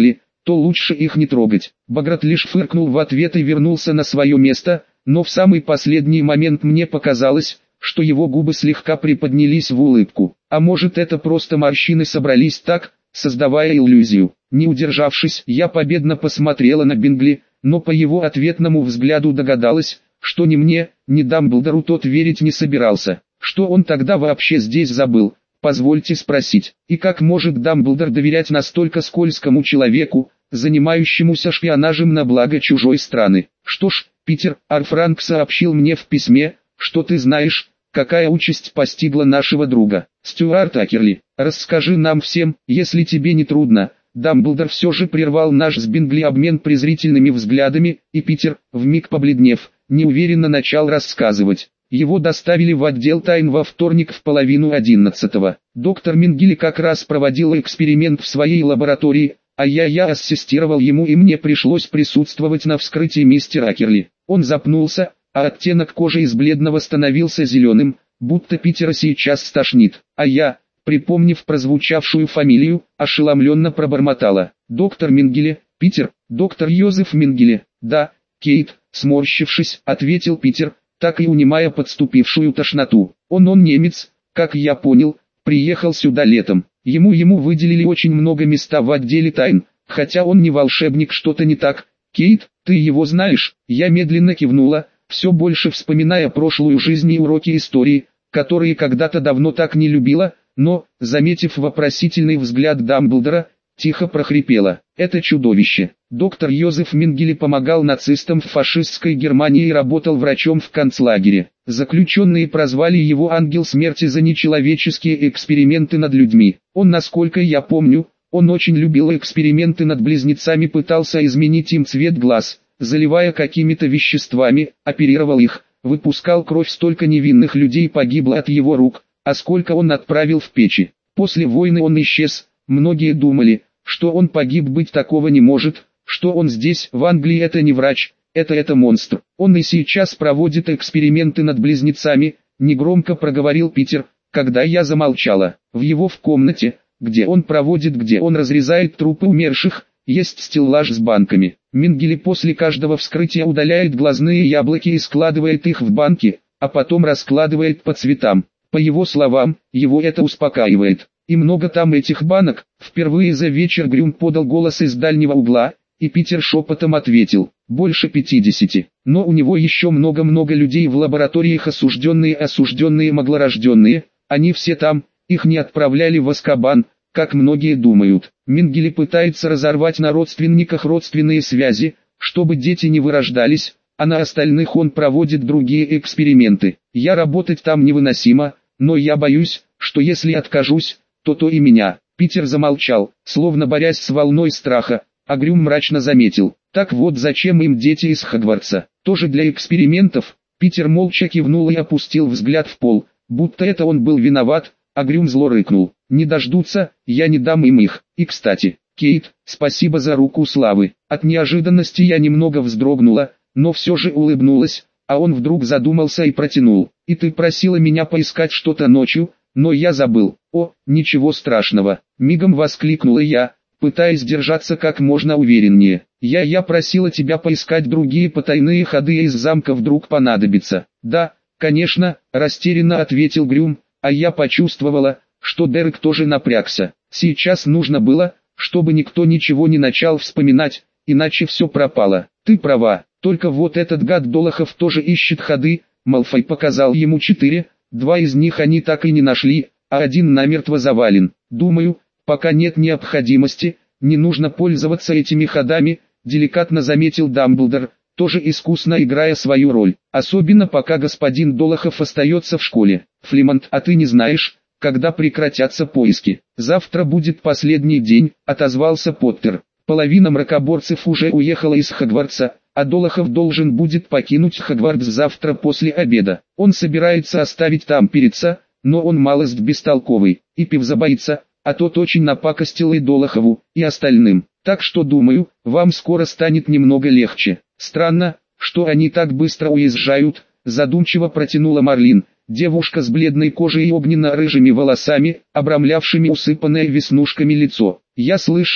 то лучше их не трогать. Баграт лишь фыркнул в ответ и вернулся на свое место, но в самый последний момент мне показалось, что его губы слегка приподнялись в улыбку. А может, это просто морщины собрались так, создавая иллюзию. Не удержавшись, я победно посмотрела на Бингли, но по его ответному взгляду догадалась, что ни мне, ни Дамблдору тот верить не собирался. Что он тогда вообще здесь забыл, позвольте спросить. И как может Дамблдор доверять настолько скользкому человеку, занимающемуся шпионажем на благо чужой страны? Что ж, Питер, Арфранк сообщил мне в письме, что ты знаешь, какая участь постигла нашего друга. Стюарт Акерли, расскажи нам всем, если тебе не трудно. Дамблдор все же прервал наш с Бингли обмен презрительными взглядами, и Питер, вмиг побледнев, неуверенно начал рассказывать. Его доставили в отдел тайн во вторник в 10:30. Доктор Мингили как раз проводил эксперимент в своей лаборатории, а я ассистировал ему, и мне пришлось присутствовать на вскрытии мистера Акерли. Он запнулся, а оттенок кожи из бледного становился зеленым, будто Питера сейчас стошнит. А я, припомнив прозвучавшую фамилию, ошеломленно пробормотала. Доктор Мингили, Питер, доктор Йозеф Мингили. Да, Кейт, сморщившись, ответил Питер, так и унимая подступившую тошноту. Он немец, как я понял, приехал сюда летом. Ему выделили очень много места в отделе тайн, хотя он не волшебник, что-то не так. Кейт, ты его знаешь? Я медленно кивнула, все больше вспоминая прошлую жизнь и уроки истории, которые когда-то давно так не любила, но, заметив вопросительный взгляд Дамблдора, тихо прохрипела. Это чудовище. Доктор Йозеф Мингели помогал нацистам в фашистской Германии и работал врачом в концлагере. Заключенные прозвали его «Ангел смерти» за нечеловеческие эксперименты над людьми. Он, насколько я помню, он очень любил эксперименты над близнецами, пытался изменить им цвет глаз, заливая какими-то веществами, оперировал их, выпускал кровь, столько невинных людей погибло от его рук, а сколько он отправил в печи. После войны он исчез, многие думали, что он погиб, быть такого не может, что он здесь, в Англии, это не врач, это монстр. Он и сейчас проводит эксперименты над близнецами, негромко проговорил Питер, когда я замолчала. В комнате, где он разрезает трупы умерших, есть стеллаж с банками. Мингели после каждого вскрытия удаляет глазные яблоки и складывает их в банки, а потом раскладывает по цветам. По его словам, его это успокаивает. И много там этих банок. Впервые за вечер Грюм подал голос из дальнего угла, и Питер шепотом ответил: больше 50. Но у него еще много-много людей в лабораториях, осужденные, маглорожденные, они все там, их не отправляли в Азкабан, как многие думают. Мингели пытается разорвать на родственниках родственные связи, чтобы дети не вырождались, а на остальных он проводит другие эксперименты. Я работать там невыносимо, но я боюсь, что если откажусь, то и меня. Питер замолчал, словно борясь с волной страха, а Грюм мрачно заметил: так вот зачем им дети из Хогвартса, тоже для экспериментов. Питер молча кивнул и опустил взгляд в пол, будто это он был виноват, а Грюм зло рыкнул: не дождутся, я не дам им их. И кстати, Кейт, спасибо за руку славы. От неожиданности я немного вздрогнула, но все же улыбнулась, а он вдруг задумался и протянул: и ты просила меня поискать что-то ночью, но я забыл. О, ничего страшного, мигом воскликнула я, пытаясь держаться как можно увереннее. Я просила тебя поискать другие потайные ходы, из замка вдруг понадобится. Да, конечно, растерянно ответил Грюм, а я почувствовала, что Дерек тоже напрягся. Сейчас нужно было, чтобы никто ничего не начал вспоминать, иначе все пропало. Ты права, только вот этот гад Долохов тоже ищет ходы. Малфой показал ему 4, 2 из них они так и не нашли, а один намертво завален. Думаю, пока нет необходимости, не нужно пользоваться этими ходами, деликатно заметил Дамблдор, тоже искусно играя свою роль. Особенно пока господин Долохов остается в школе. Флимонт, а ты не знаешь, когда прекратятся поиски? Завтра будет последний день, отозвался Поттер. Половина мракоборцев уже уехала из Хогвартса, а Долохов должен будет покинуть Хогвартс завтра после обеда. Он собирается оставить там Пирица, но он малость бестолковый, и Пивза боится, а тот очень напакостил и Долохову, и остальным. Так что думаю, вам скоро станет немного легче. Странно, что они так быстро уезжают, задумчиво протянула Марлин, девушка с бледной кожей и огненно-рыжими волосами, обрамлявшими усыпанное веснушками лицо. Я слышала,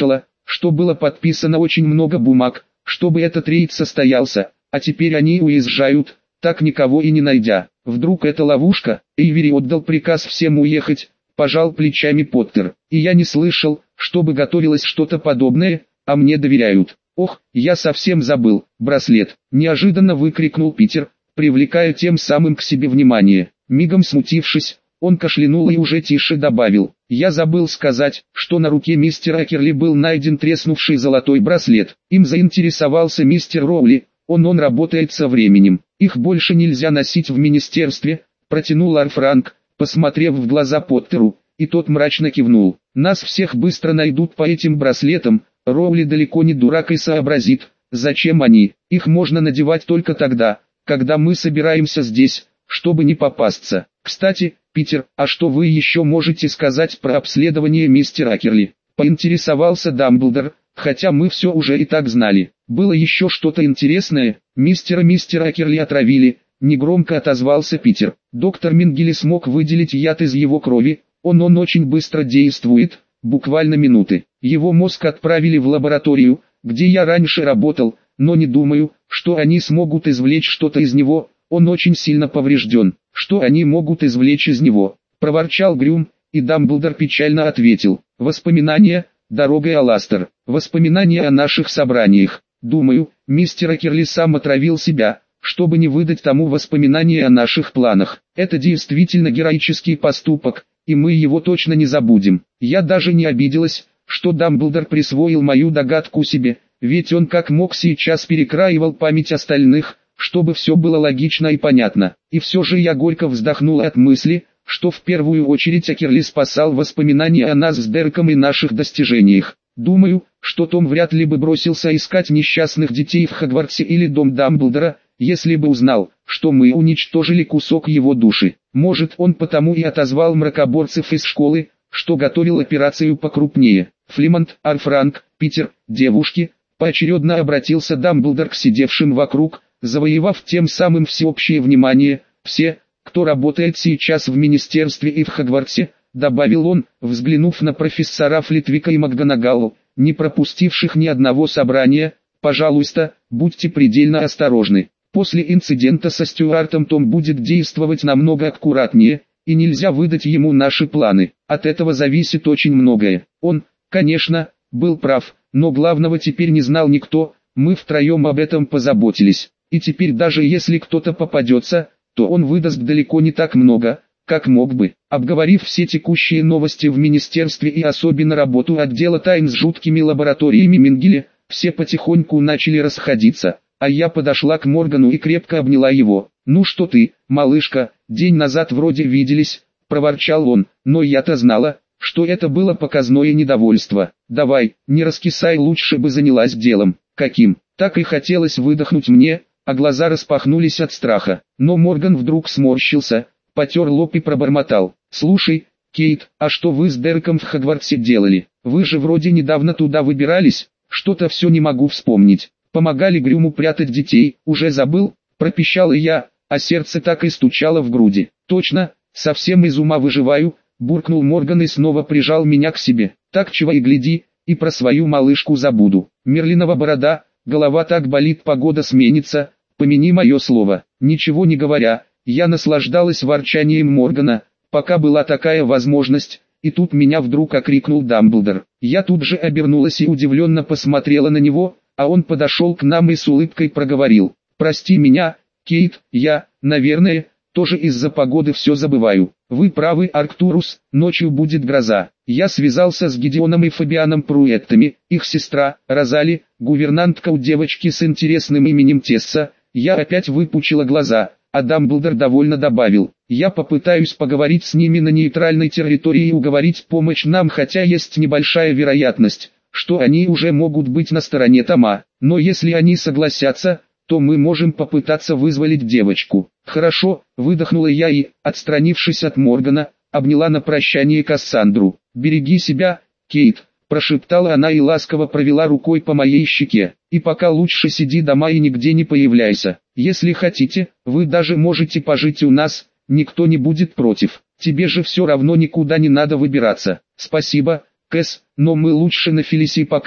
что было подписано очень много бумаг, чтобы этот рейд состоялся, а теперь они уезжают, так никого и не найдя. Вдруг это ловушка? Эйвери отдал приказ всем уехать, пожал плечами Поттер. И я не слышал, чтобы готовилось что-то подобное, а мне доверяют. Ох, я совсем забыл, браслет, неожиданно выкрикнул Питер, привлекая тем самым к себе внимание. Мигом смутившись, он кашлянул и уже тише добавил: «Я забыл сказать, что на руке мистера Акерли был найден треснувший золотой браслет. Им заинтересовался мистер Роули, он работает со временем. Их больше нельзя носить в министерстве», — протянул Арфранк, посмотрев в глаза Поттеру, и тот мрачно кивнул. «Нас всех быстро найдут по этим браслетам, Роули далеко не дурак и сообразит, зачем они. Их можно надевать только тогда, когда мы собираемся здесь, чтобы не попасться. Кстати, Питер, а что вы еще можете сказать про обследование мистера Акерли?» — поинтересовался Дамблдор, хотя мы все уже и так знали. «Было еще что-то интересное, мистера Акерли отравили», — негромко отозвался Питер. «Доктор Мингели смог выделить яд из его крови, он очень быстро действует, буквально минуты. Его мозг отправили в лабораторию, где я раньше работал, но не думаю, что они смогут извлечь что-то из него, он очень сильно поврежден». «Что они могут извлечь из него?» — проворчал Грюм, и Дамблдор печально ответил: «Воспоминания, дорогой Аластер, воспоминания о наших собраниях. Думаю, мистер Акерли сам отравил себя, чтобы не выдать тому воспоминания о наших планах. Это действительно героический поступок, и мы его точно не забудем». Я даже не обиделась, что Дамблдор присвоил мою догадку себе, ведь он как мог сейчас перекраивал память остальных, чтобы все было логично и понятно. И все же я горько вздохнул от мысли, что в первую очередь Акерли спасал воспоминания о нас с Дереком и наших достижениях. Думаю, что Том вряд ли бы бросился искать несчастных детей в Хогвартсе или дом Дамблдора, если бы узнал, что мы уничтожили кусок его души. Может, он потому и отозвал мракоборцев из школы, что готовил операцию покрупнее. Флимонт, Арфранк, Питер, девушки, поочередно обратился Дамблдор к сидевшим вокруг, завоевав тем самым всеобщее внимание. «Все, кто работает сейчас в министерстве и в Хогвартсе», — добавил он, взглянув на профессора Флитвика и МакГонагалл, не пропустивших ни одного собрания, «пожалуйста, будьте предельно осторожны. После инцидента со Стюартом Том будет действовать намного аккуратнее, и нельзя выдать ему наши планы. От этого зависит очень многое. Он, конечно, был прав, но главного теперь не знал никто, мы втроем об этом позаботились. И теперь даже если кто-то попадется, то он выдаст далеко не так много, как мог бы». Обговорив все текущие новости в министерстве и особенно работу отдела тайн с жуткими лабораториями Мингеля, все потихоньку начали расходиться, а я подошла к Моргану и крепко обняла его. «Ну что ты, малышка, день назад вроде виделись», — проворчал он, «но я-то знала, что это было показное недовольство. Давай, не раскисай, лучше бы занялась делом». «Каким?» Так и хотелось выдохнуть мне, а глаза распахнулись от страха. Но Морган вдруг сморщился, потер лоб и пробормотал: «Слушай, Кейт, а что вы с Дереком в Хогвартсе делали? Вы же вроде недавно туда выбирались, что-то все не могу вспомнить. Помогали Грюму прятать детей, уже забыл?» Пропищал я, а сердце так и стучало в груди. «Точно, совсем из ума выживаю», — буркнул Морган и снова прижал меня к себе. «Так чего и гляди, и про свою малышку забуду. Мерлинова борода, голова так болит, погода сменится, помяни мое слово». Ничего не говоря, я наслаждалась ворчанием Моргана, пока была такая возможность, и тут меня вдруг окрикнул Дамблдор. Я тут же обернулась и удивленно посмотрела на него, а он подошел к нам и с улыбкой проговорил: «Прости меня, Кейт, я, наверное, тоже из-за погоды все забываю. Вы правы, Арктурус, ночью будет гроза». Я связался с Гидеоном и Фабианом Пруэттами, их сестра, Розали, гувернантка у девочки с интересным именем Тесса. Я опять выпучила глаза, а Дамблдор довольно добавил: «Я попытаюсь поговорить с ними на нейтральной территории и уговорить помочь нам, хотя есть небольшая вероятность, что они уже могут быть на стороне Тома. Но если они согласятся, то мы можем попытаться вызволить девочку». «Хорошо», — выдохнула я и, отстранившись от Моргана, обняла на прощание Кассандру. «Береги себя, Кейт», — прошептала она и ласково провела рукой по моей щеке. «И пока лучше сиди дома и нигде не появляйся. Если хотите, вы даже можете пожить у нас, никто не будет против. Тебе же все равно никуда не надо выбираться». «Спасибо, Кэс, но мы лучше на Фелиси пока»,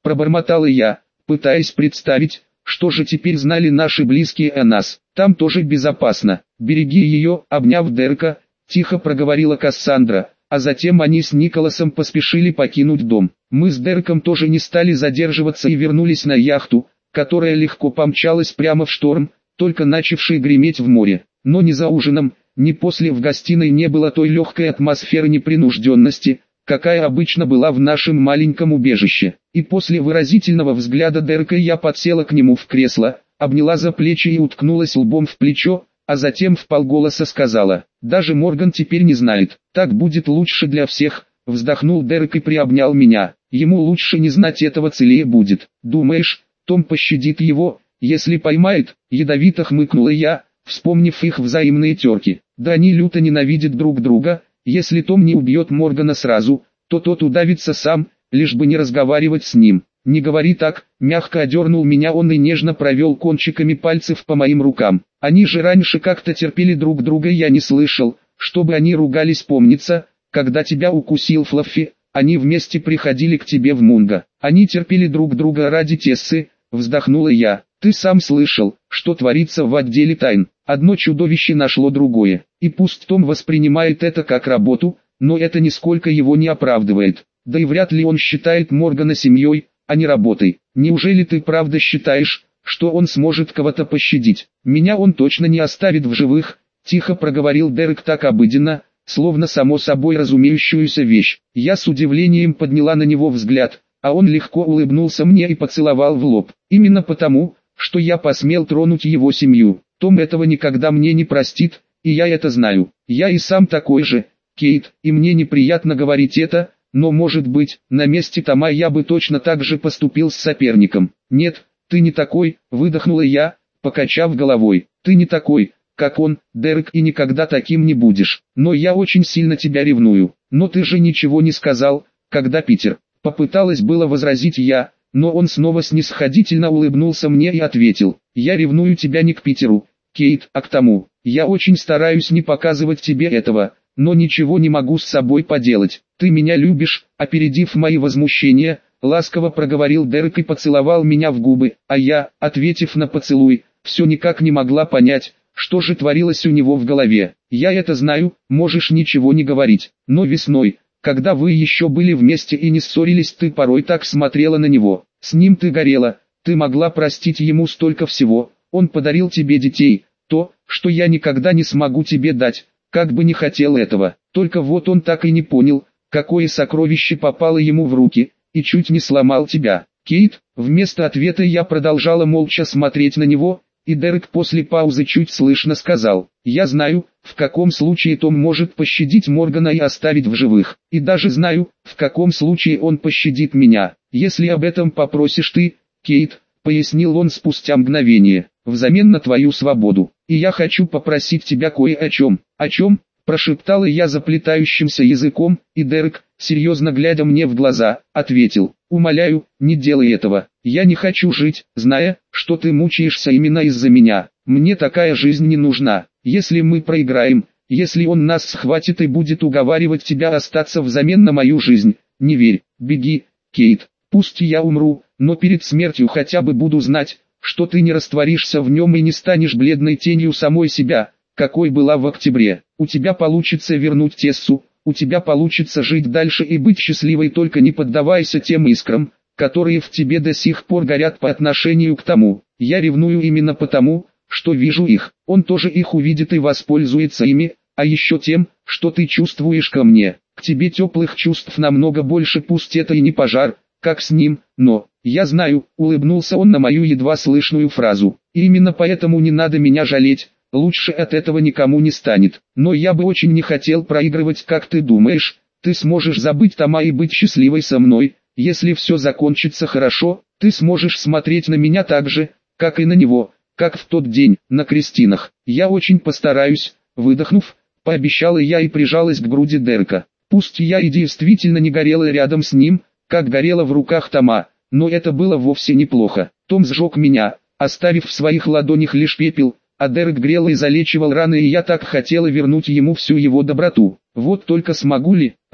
пробормотала я, пытаясь представить, что же теперь знали наши близкие о нас. Там тоже безопасно. Береги ее, обняв Дерека, тихо проговорила Кассандра, а затем они с Николасом поспешили покинуть дом. Мы с Дереком тоже не стали задерживаться и вернулись на яхту, которая легко помчалась прямо в шторм, только начавший греметь в море. Но ни за ужином, ни после в гостиной не было той легкой атмосферы непринужденности, какая обычно была в нашем маленьком убежище. И после выразительного взгляда Дерека я подсела к нему в кресло, обняла за плечи и уткнулась лбом в плечо, а затем вполголоса сказала: «Даже Морган теперь не знает, так будет лучше для всех», вздохнул Дерек и приобнял меня. «Ему лучше не знать этого, целее будет». «Думаешь, Том пощадит его, если поймает?» Ядовито хмыкнула я, вспомнив их взаимные терки. «Да они люто ненавидят друг друга. Если Том не убьет Моргана сразу, то тот удавится сам, лишь бы не разговаривать с ним». «Не говори так», мягко одернул меня он и нежно провел кончиками пальцев по моим рукам. «Они же раньше как-то терпели друг друга, я не слышал, чтобы они ругались, помнится, когда тебя укусил Флаффи, они вместе приходили к тебе в Мунго. Они терпели друг друга ради Тессы», вздохнула я. «Ты сам слышал, что творится в отделе тайн. Одно чудовище нашло другое, и пусть Том воспринимает это как работу, но это нисколько его не оправдывает. Да и вряд ли он считает Моргана семьей, а не работой. Неужели ты правда считаешь, что он сможет кого-то пощадить? Меня он точно не оставит в живых», тихо проговорил Дерек так обыденно, словно само собой разумеющуюся вещь. Я с удивлением подняла на него взгляд, а он легко улыбнулся мне и поцеловал в лоб. «Именно потому, что я посмел тронуть его семью. Том этого никогда мне не простит, и я это знаю. Я и сам такой же, Кейт, и мне неприятно говорить это, но может быть, на месте Тома я бы точно так же поступил с соперником». «Нет, ты не такой», выдохнула я, покачав головой. «Ты не такой, как он, Дерек, и никогда таким не будешь. Но я очень сильно тебя ревную». «Но ты же ничего не сказал, когда Питер...» Попыталась было возразить я, но он снова снисходительно улыбнулся мне и ответил: «Я ревную тебя не к Питеру, Кейт, а к тому. Я очень стараюсь не показывать тебе этого, но ничего не могу с собой поделать. Ты меня любишь», опередив мои возмущения, ласково проговорил Дерек и поцеловал меня в губы, а я, ответив на поцелуй, все никак не могла понять, что же творилось у него в голове. «Я это знаю, можешь ничего не говорить, но весной, когда вы еще были вместе и не ссорились, ты порой так смотрела на него. С ним ты горела, ты могла простить ему столько всего, он подарил тебе детей, то, что я никогда не смогу тебе дать, как бы не хотел этого. Только вот он так и не понял, какое сокровище попало ему в руки, и чуть не сломал тебя». «Кейт», вместо ответа я продолжала молча смотреть на него, и Дерек после паузы чуть слышно сказал: «Я знаю, в каком случае Том может пощадить Моргана и оставить в живых, и даже знаю, в каком случае он пощадит меня, если об этом попросишь ты, Кейт», пояснил он спустя мгновение, «взамен на твою свободу. И я хочу попросить тебя кое о чем». «О чем?» – прошептала я заплетающимся языком, и Дерек, серьезно глядя мне в глаза, ответил: «Умоляю, не делай этого. Я не хочу жить, зная, что ты мучаешься именно из-за меня. Мне такая жизнь не нужна. Если мы проиграем, если он нас схватит и будет уговаривать тебя остаться взамен на мою жизнь, не верь, беги, Кейт. Пусть я умру, но перед смертью хотя бы буду знать, что ты не растворишься в нем и не станешь бледной тенью самой себя, какой была в октябре. У тебя получится вернуть Тессу, у тебя получится жить дальше и быть счастливой, только не поддавайся тем искрам, которые в тебе до сих пор горят по отношению к тому. Я ревную именно потому, что вижу их. Он тоже их увидит и воспользуется ими, а еще тем, что ты чувствуешь ко мне. К тебе теплых чувств намного больше, пусть это и не пожар, как с ним, но...» «Я знаю», — улыбнулся он на мою едва слышную фразу. «И именно поэтому не надо меня жалеть, лучше от этого никому не станет. Но я бы очень не хотел проигрывать, как ты думаешь, ты сможешь забыть Тома и быть счастливой со мной, если все закончится хорошо, ты сможешь смотреть на меня так же, как и на него, как в тот день, на крестинах. Я очень постараюсь», выдохнув, пообещала я и прижалась к груди Дерека. Пусть я и действительно не горела рядом с ним, как горела в руках Тома, но это было вовсе неплохо. Том сжег меня, оставив в своих ладонях лишь пепел, а Дерек грел и залечивал раны, и я так хотела вернуть ему всю его доброту. Вот только смогу ли?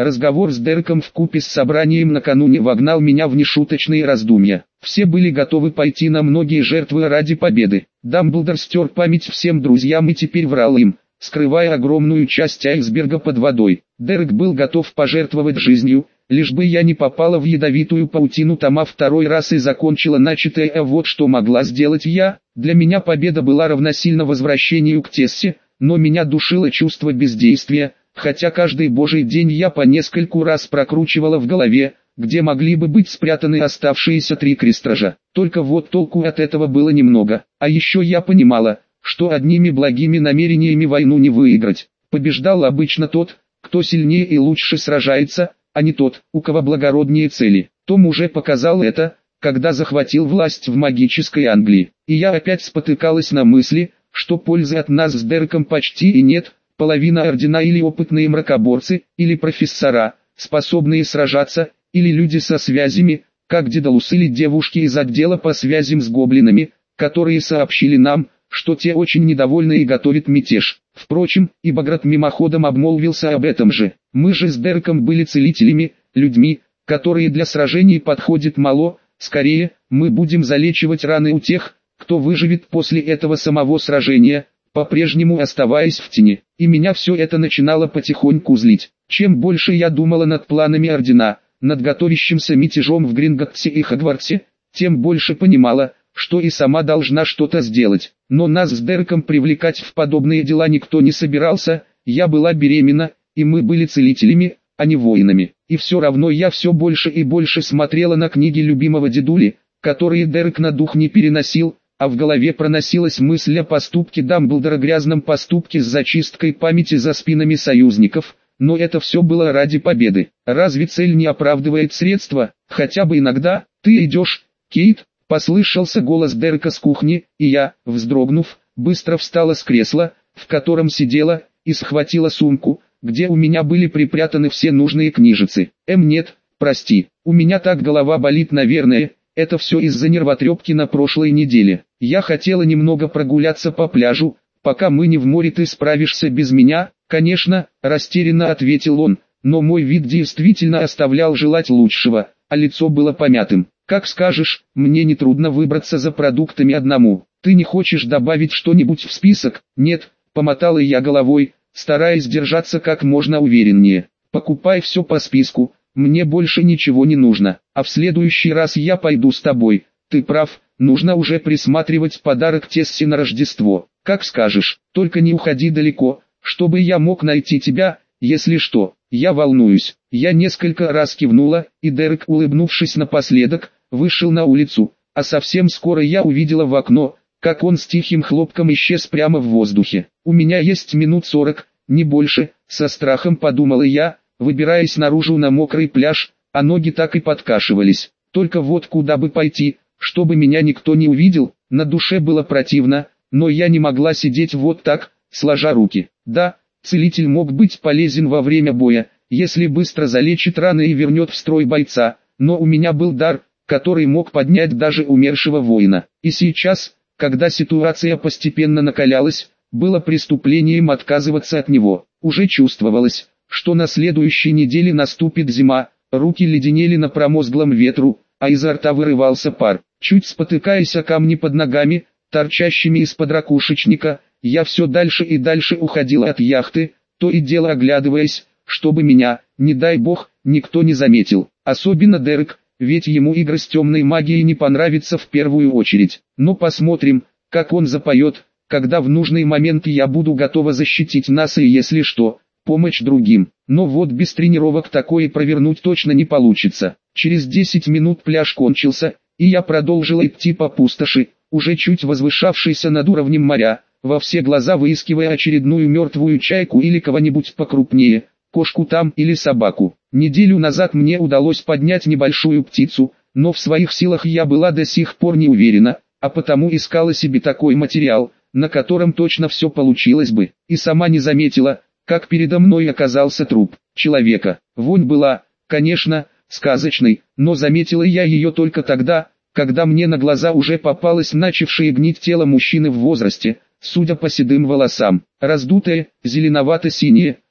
Разговор с Дереком вкупе с собранием накануне вогнал меня в нешуточные раздумья. Все были готовы пойти на многие жертвы ради победы. Дамблдор стер память всем друзьям и теперь врал им, скрывая огромную часть айсберга под водой. Дерек был готов пожертвовать жизнью, лишь бы я не попала в ядовитую паутину тома второй раз и закончила начатое. А вот что могла сделать я. Для меня победа была равносильна возвращению к Тессе, но меня душило чувство бездействия, хотя каждый божий день я по нескольку раз прокручивала в голове, где могли бы быть спрятаны оставшиеся 3 крестража. Только вот толку от этого было немного. А еще я понимала, что одними благими намерениями войну не выиграть. Побеждал обычно тот, кто сильнее и лучше сражается, а не тот, у кого благороднее цели. Том уже показал это, когда захватил власть в магической Англии. И я опять спотыкалась на мысли, что пользы от нас с Дереком почти и нет. Половина ордена или опытные мракоборцы, или профессора, способные сражаться, или люди со связями, как Дедалус или девушки из отдела по связям с гоблинами, которые сообщили нам, что те очень недовольны и готовят мятеж. Впрочем, и Баграт мимоходом обмолвился об этом же. Мы же с Дереком были целителями, людьми, которые для сражений подходят мало, скорее, мы будем залечивать раны у тех, кто выживет после этого самого сражения, по-прежнему оставаясь в тени. И меня все это начинало потихоньку злить. Чем больше я думала над планами ордена, над готовящимся мятежом в Гринготте и Хогвартсе, тем больше понимала, что и сама должна что-то сделать. Но нас с Дереком привлекать в подобные дела никто не собирался, я была беременна, и мы были целителями, а не воинами. И все равно я все больше и больше смотрела на книги любимого дедули, которые Дерек на дух не переносил, а в голове проносилась мысль о поступке Дамблдора, грязном поступке с зачисткой памяти за спинами союзников, но это все было ради победы. Разве цель не оправдывает средства? Хотя бы иногда. Ты идешь, Кейт? Послышался голос Дерека с кухни, и я, вздрогнув, быстро встала с кресла, в котором сидела, и схватила сумку, где у меня были припрятаны все нужные книжицы. Нет, прости, у меня так голова болит, наверное. Это все из-за нервотрепки на прошлой неделе. Я хотела немного прогуляться по пляжу, пока мы не в море. Ты справишься без меня? Конечно, растерянно ответил он, но мой вид действительно оставлял желать лучшего, а лицо было помятым. Как скажешь, мне не трудно выбраться за продуктами одному. Ты не хочешь добавить что-нибудь в список? Нет, помотала я головой, стараясь держаться как можно увереннее. Покупай все по списку. Мне больше ничего не нужно, а в следующий раз я пойду с тобой. Ты прав, нужно уже присматривать подарок Тессе на Рождество. Как скажешь, только не уходи далеко, чтобы я мог найти тебя, если что. Я волнуюсь. Я несколько раз кивнула, и Дерек, улыбнувшись напоследок, вышел на улицу, а совсем скоро я увидела в окно, как он с тихим хлопком исчез прямо в воздухе. У меня есть минут 40, не больше, со страхом подумала я, выбираясь наружу на мокрый пляж, а ноги так и подкашивались. Только вот куда бы пойти, чтобы меня никто не увидел, на душе было противно, но я не могла сидеть вот так, сложа руки. Да, целитель мог быть полезен во время боя, если быстро залечит раны и вернет в строй бойца, но у меня был дар, который мог поднять даже умершего воина. И сейчас, когда ситуация постепенно накалялась, было преступлением отказываться от него. Уже чувствовалось, что на следующей неделе наступит зима, руки леденели на промозглом ветру, а изо рта вырывался пар. Чуть спотыкаясь о камни под ногами, торчащими из-под ракушечника, я все дальше и дальше уходил от яхты, то и дело оглядываясь, чтобы меня, не дай бог, никто не заметил. Особенно Дерек, ведь ему игры с темной магией не понравится в первую очередь. Но посмотрим, как он запоет, когда в нужный момент я буду готова защитить нас и, если что, помочь другим. Но вот без тренировок такое провернуть точно не получится. Через 10 минут пляж кончился, и я продолжила идти по пустоши, уже чуть возвышавшейся над уровнем моря, во все глаза выискивая очередную мертвую чайку или кого-нибудь покрупнее, кошку там или собаку. Неделю назад мне удалось поднять небольшую птицу, но в своих силах я была до сих пор не уверена, а потому искала себе такой материал, на котором точно все получилось бы, и сама не заметила, как передо мной оказался труп человека. Вонь была, конечно, сказочной, но заметила я ее только тогда, когда мне на глаза уже попалось начавшее гнить тело мужчины в возрасте, судя по седым волосам, раздутое, зеленовато-синее,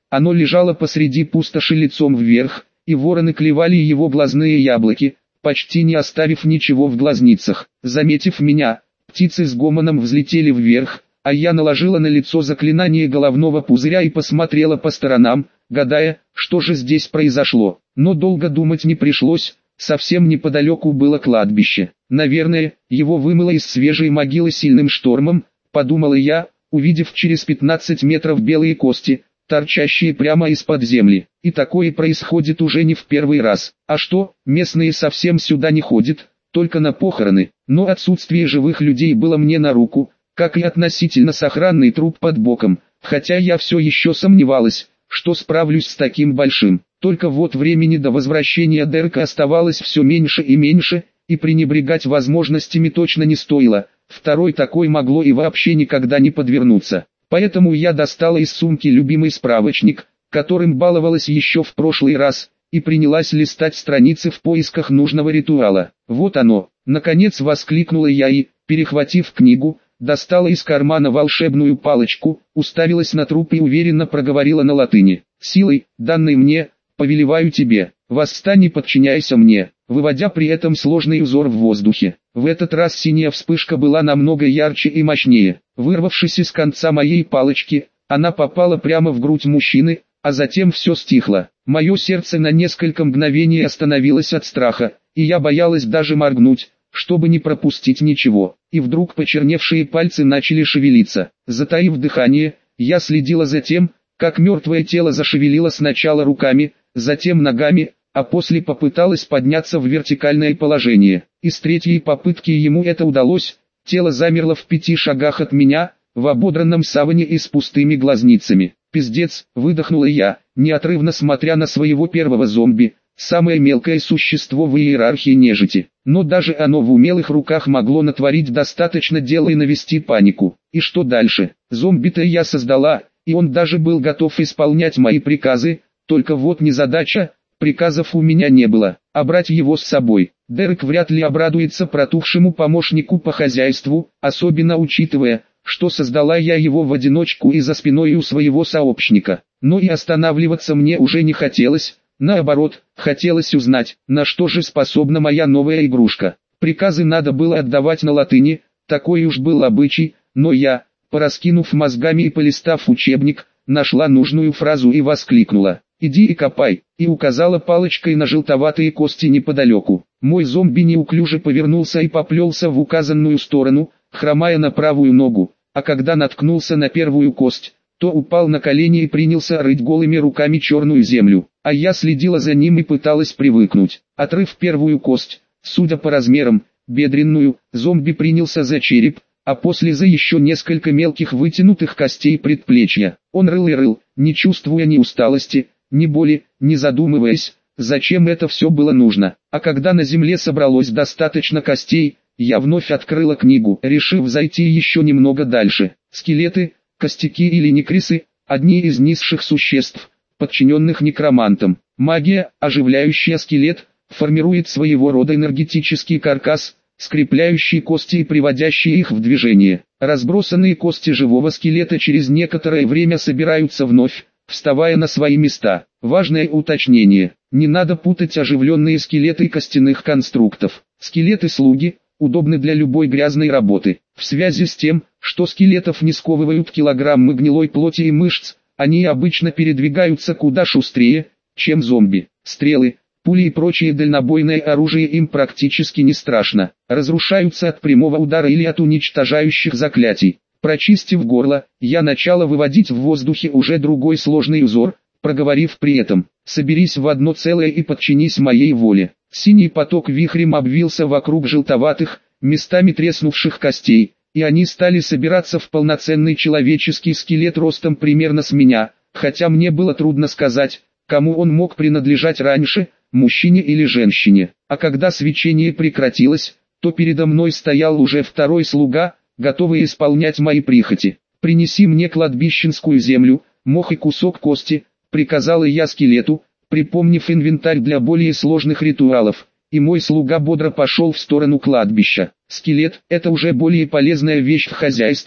Оно лежало посреди пустоши лицом вверх, и вороны клевали его глазные яблоки, почти не оставив ничего в глазницах. Заметив меня, птицы с гомоном взлетели вверх, а я наложила на лицо заклинание головного пузыря и посмотрела по сторонам, гадая, что же здесь произошло. Но долго думать не пришлось, совсем неподалеку было кладбище. Наверное, его вымыло из свежей могилы сильным штормом, подумала я, увидев через 15 метров белые кости, торчащие прямо из-под земли. И такое происходит уже не в первый раз. А что, местные совсем сюда не ходят, только на похороны. Но отсутствие живых людей было мне на руку, как и относительно сохранный труп под боком, хотя я все еще сомневалась, что справлюсь с таким большим. Только вот времени до возвращения Дерека оставалось все меньше и меньше, и пренебрегать возможностями точно не стоило, второй такой могло и вообще никогда не подвернуться. Поэтому я достала из сумки любимый справочник, которым баловалась еще в прошлый раз, и принялась листать страницы в поисках нужного ритуала. Вот оно, наконец воскликнула я и, перехватив книгу, достала из кармана волшебную палочку, уставилась на труп и уверенно проговорила на латыни: «Силой, данной мне, повелеваю тебе, восстань и подчиняйся мне», выводя при этом сложный узор в воздухе. В этот раз синяя вспышка была намного ярче и мощнее. Вырвавшись из конца моей палочки, она попала прямо в грудь мужчины, а затем все стихло. Мое сердце на несколько мгновений остановилось от страха, и я боялась даже моргнуть, чтобы не пропустить ничего. И вдруг почерневшие пальцы начали шевелиться. Затаив дыхание, я следила за тем, как мертвое тело зашевелило сначала руками, затем ногами, а после попыталась подняться в вертикальное положение. И с третьей попытки ему это удалось, тело замерло в 5 шагах от меня, в ободранном саване и с пустыми глазницами. «Пиздец», выдохнула я, неотрывно смотря на своего первого зомби, самое мелкое существо в иерархии нежити. Но даже оно в умелых руках могло натворить достаточно дела и навести панику. И что дальше? Зомби-то я создала, и он даже был готов исполнять мои приказы, только вот незадача, приказов у меня не было, а брать его с собой Дерек вряд ли обрадуется протухшему помощнику по хозяйству, особенно учитывая, что создала я его в одиночку и за спиной у своего сообщника. Но и останавливаться мне уже не хотелось, наоборот, хотелось узнать, на что же способна моя новая игрушка. Приказы надо было отдавать на латыни, такой уж был обычай, но я, пораскинув мозгами и полистав учебник, нашла нужную фразу и воскликнула: «Иди и копай», и указала палочкой на желтоватые кости неподалеку. Мой зомби неуклюже повернулся и поплелся в указанную сторону, хромая на правую ногу, а когда наткнулся на первую кость, то упал на колени и принялся рыть голыми руками черную землю, а я следила за ним и пыталась привыкнуть. Отрыв первую кость, судя по размерам, бедренную, зомби принялся за череп, а после за еще несколько мелких вытянутых костей предплечья. Он рыл и рыл, не чувствуя ни усталости, ни боли, не задумываясь, зачем это все было нужно. А когда на земле собралось достаточно костей, я вновь открыла книгу, решив зайти еще немного дальше. Скелеты, костяки или некрисы – одни из низших существ, подчиненных некромантам. Магия, оживляющая скелет, формирует своего рода энергетический каркас, скрепляющий кости и приводящий их в движение. Разбросанные кости живого скелета через некоторое время собираются вновь, вставая на свои места. Важное уточнение: не надо путать оживленные скелеты костяных конструктов. Скелеты-слуги удобны для любой грязной работы. В связи с тем, что скелетов не сковывают килограммы гнилой плоти и мышц, они обычно передвигаются куда шустрее, чем зомби. Стрелы, пули и прочее дальнобойное оружие им практически не страшно, разрушаются от прямого удара или от уничтожающих заклятий. Прочистив горло, я начала выводить в воздухе уже другой сложный узор, проговорив при этом: «Соберись в одно целое и подчинись моей воле». Синий поток вихрем обвился вокруг желтоватых, местами треснувших костей, и они стали собираться в полноценный человеческий скелет ростом примерно с меня, хотя мне было трудно сказать, кому он мог принадлежать раньше, мужчине или женщине. А когда свечение прекратилось, то передо мной стоял уже второй слуга, готовый исполнять мои прихоти. «Принеси мне кладбищенскую землю, мох и кусок кости», — приказала я скелету, припомнив инвентарь для более сложных ритуалов, и мой слуга бодро пошел в сторону кладбища. Скелет — это уже более полезная вещь в хозяйстве,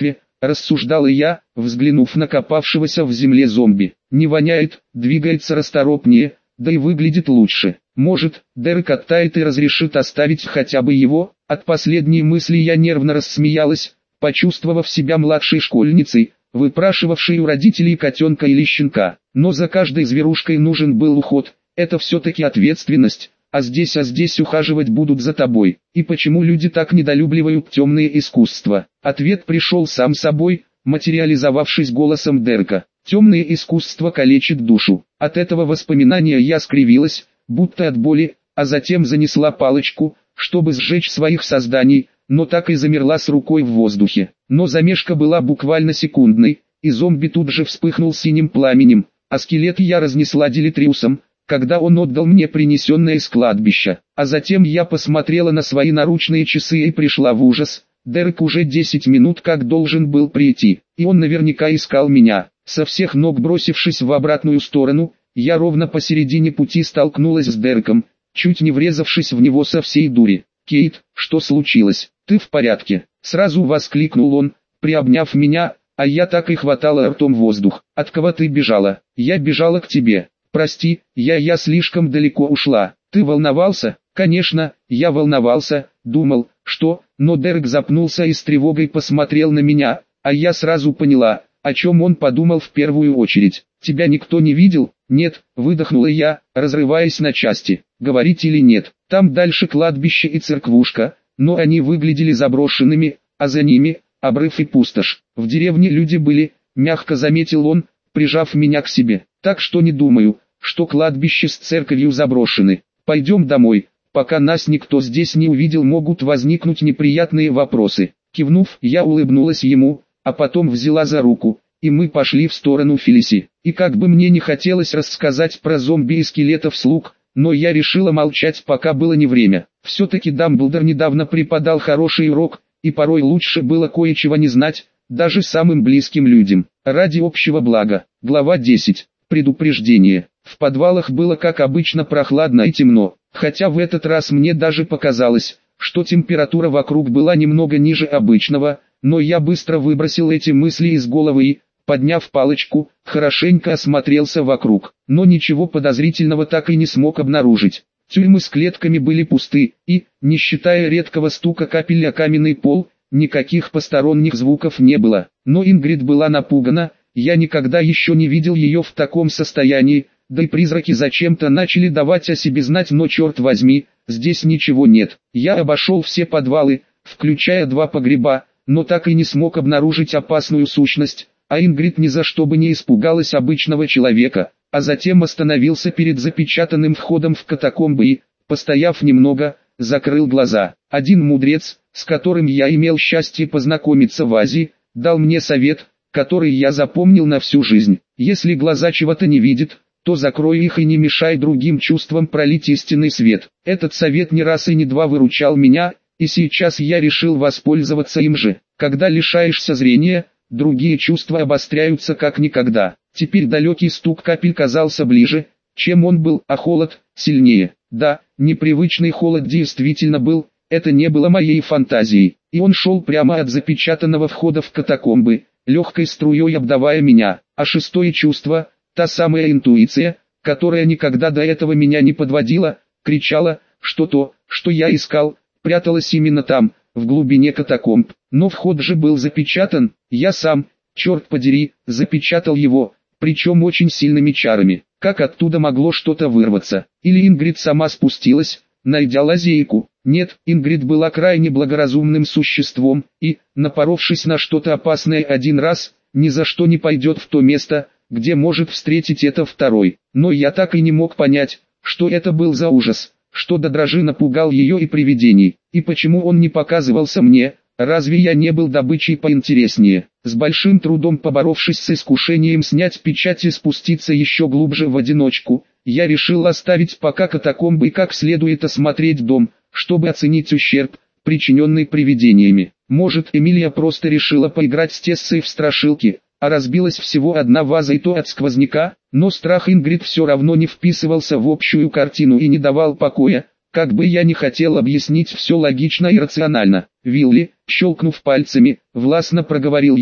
рассуждала я, взглянув на копавшегося в земле зомби. Не воняет, двигается расторопнее, да и выглядит лучше. Может, Дерек оттает и разрешит оставить хотя бы его? От последней мысли я нервно рассмеялась, почувствовав себя младшей школьницей, выпрашивавшей у родителей котенка или щенка. Но за каждой зверушкой нужен был уход, это все-таки ответственность, а здесь ухаживать будут за тобой. И почему люди так недолюбливают темные искусства? Ответ пришел сам собой, материализовавшись голосом Дерека. Темное искусство калечит душу. От этого воспоминания я скривилась, будто от боли, а затем занесла палочку, чтобы сжечь своих созданий, но так и замерла с рукой в воздухе. Но замешка была буквально секундной, и зомби тут же вспыхнул синим пламенем, а скелет я разнесла Делитриусом, когда он отдал мне принесенное из кладбища. А затем я посмотрела на свои наручные часы и пришла в ужас. Дерек уже 10 минут как должен был прийти, и он наверняка искал меня. Со всех ног бросившись в обратную сторону, я ровно посередине пути столкнулась с Дереком, чуть не врезавшись в него со всей дури. «Кейт, что случилось? Ты в порядке?» Сразу воскликнул он, приобняв меня, а я так и хватала ртом воздух. «От кого ты бежала?» «Я бежала к тебе. Прости, я слишком далеко ушла. Ты волновался?» «Конечно, я волновался, думал, что...» Но Дерек запнулся и с тревогой посмотрел на меня, а я сразу поняла, о чем он подумал в первую очередь. «Тебя никто не видел?» «Нет», выдохнула я, разрываясь на части. «Говорить или нет?» Там дальше кладбище и церквушка, но они выглядели заброшенными, а за ними — обрыв и пустошь. В деревне люди были, мягко заметил он, прижав меня к себе. Так что не думаю, что кладбище с церковью заброшены. Пойдем домой, пока нас никто здесь не увидел, могут возникнуть неприятные вопросы. Кивнув, я улыбнулась ему, а потом взяла за руку, и мы пошли в сторону Фелиси. И как бы мне не хотелось рассказать про зомби и скелетов вслух, но я решила молчать, пока было не время. Все-таки Дамблдор недавно преподал хороший урок, и порой лучше было кое-чего не знать, даже самым близким людям, ради общего блага. Глава 10. Предупреждение. В подвалах было как обычно прохладно и темно, хотя в этот раз мне даже показалось, что температура вокруг была немного ниже обычного, но я быстро выбросил эти мысли из головы и, подняв палочку, хорошенько осмотрелся вокруг, но ничего подозрительного так и не смог обнаружить. Тюрьмы с клетками были пусты, и, не считая редкого стука капель о каменный пол, никаких посторонних звуков не было. Но Ингрид была напугана, я никогда еще не видел ее в таком состоянии, да и призраки зачем-то начали давать о себе знать, но черт возьми, здесь ничего нет. Я обошел все подвалы, включая 2 погреба, но так и не смог обнаружить опасную сущность. А Ингрид ни за что бы не испугалась обычного человека, а затем остановился перед запечатанным входом в катакомбы и, постояв немного, закрыл глаза. Один мудрец, с которым я имел счастье познакомиться в Азии, дал мне совет, который я запомнил на всю жизнь. Если глаза чего-то не видят, то закрой их и не мешай другим чувствам пролить истинный свет. Этот совет не раз и не два выручал меня, и сейчас я решил воспользоваться им же. Когда лишаешься зрения, другие чувства обостряются как никогда. Теперь далекий стук капель казался ближе, чем он был, а холод – сильнее. Да, непривычный холод действительно был, это не было моей фантазией. И он шел прямо от запечатанного входа в катакомбы, легкой струей обдавая меня. А шестое чувство, та самая интуиция, которая никогда до этого меня не подводила, кричала, что то, что я искал, пряталось именно там, в глубине катакомб. Но вход же был запечатан, я сам, черт подери, запечатал его, причем очень сильными чарами. Как оттуда могло что-то вырваться? Или Ингрид сама спустилась, найдя лазейку? Нет, Ингрид была крайне благоразумным существом, и, напоровшись на что-то опасное один раз, ни за что не пойдет в то место, где может встретить это второй. Но я так и не мог понять, что это был за ужас, что до дрожи напугал ее и привидений, и почему он не показывался мне. Разве я не был добычей поинтереснее? С большим трудом поборовшись с искушением снять печать и спуститься еще глубже в одиночку, я решил оставить пока катакомбы и как следует осмотреть дом, чтобы оценить ущерб, причиненный привидениями. Может, Эмилия просто решила поиграть с Тессой в страшилки, а разбилась всего одна ваза и то от сквозняка, но страх Ингрид все равно не вписывался в общую картину и не давал покоя. Как бы я ни хотел объяснить все логично и рационально, Вилли, щелкнув пальцами, властно проговорил я,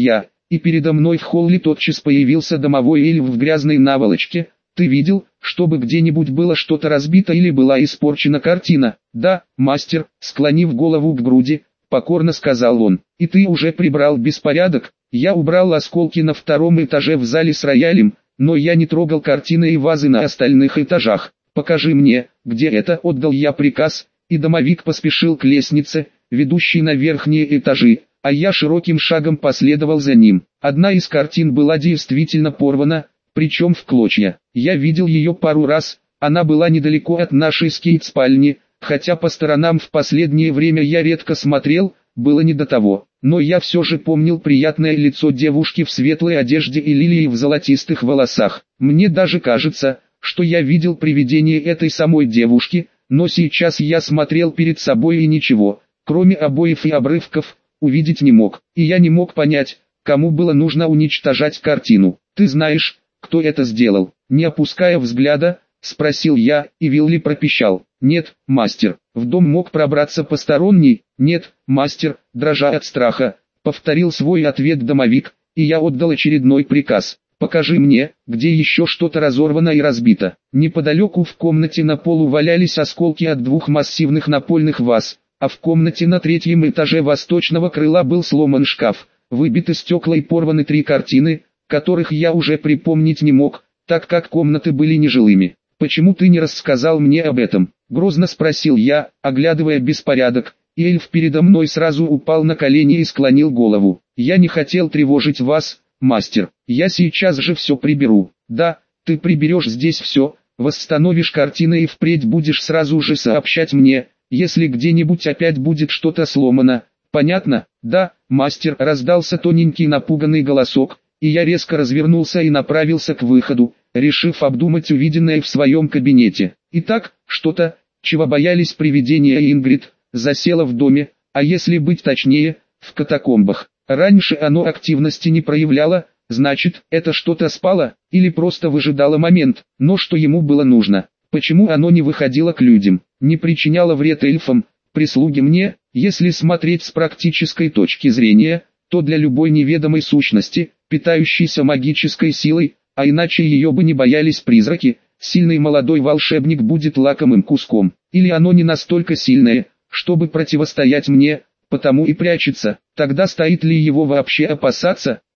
и передо мной в холле тотчас появился домовой эльф в грязной наволочке. «Ты видел, чтобы где-нибудь было что-то разбито или была испорчена картина?» «Да, мастер», склонив голову к груди, покорно сказал он. «И ты уже прибрал беспорядок?» «Я убрал осколки на втором этаже в зале с роялем, но я не трогал картины и вазы на остальных этажах. Покажи мне, где это». Отдал я приказ, и домовик поспешил к лестнице, ведущей на верхние этажи, а я широким шагом последовал за ним. Одна из картин была действительно порвана, причем в клочья. Я видел ее пару раз, она была недалеко от нашей скейт-спальни, хотя по сторонам в последнее время я редко смотрел, было не до того. Но я все же помнил приятное лицо девушки в светлой одежде и лилии в золотистых волосах. Мне даже кажется, что я видел привидение этой самой девушки, но сейчас я смотрел перед собой и ничего, кроме обоев и обрывков, увидеть не мог. И я не мог понять, кому было нужно уничтожать картину. «Ты знаешь, кто это сделал?» Не опуская взгляда, спросил я, и Вилли пропищал. «Нет, мастер». «В дом мог пробраться посторонний?» «Нет, мастер», дрожа от страха, повторил свой ответ домовик, и я отдал очередной приказ. «Покажи мне, где еще что-то разорвано и разбито». Неподалеку в комнате на полу валялись осколки от двух массивных напольных ваз, а в комнате на третьем этаже восточного крыла был сломан шкаф, выбиты стекла и порваны 3 картины, которых я уже припомнить не мог, так как комнаты были нежилыми. «Почему ты не рассказал мне об этом?» — грозно спросил я, оглядывая беспорядок, и эльф передо мной сразу упал на колени и склонил голову. «Я не хотел тревожить вас, мастер, я сейчас же все приберу». «Да, ты приберешь здесь все, восстановишь картины и впредь будешь сразу же сообщать мне, если где-нибудь опять будет что-то сломано. Понятно?» «Да, мастер», — раздался тоненький напуганный голосок, и я резко развернулся и направился к выходу, решив обдумать увиденное в своем кабинете. Итак, что-то, чего боялись привидения Ингрид, засело в доме, а если быть точнее, в катакомбах. Раньше оно активности не проявляло, значит, это что-то спало, или просто выжидало момент. Но что ему было нужно? Почему оно не выходило к людям, не причиняло вред эльфам, прислуге? Мне, если смотреть с практической точки зрения, то для любой неведомой сущности, питающейся магической силой, а иначе ее бы не боялись призраки, сильный молодой волшебник будет лакомым куском. Или оно не настолько сильное, чтобы противостоять мне, потому и прячется. Тогда стоит ли его вообще опасаться?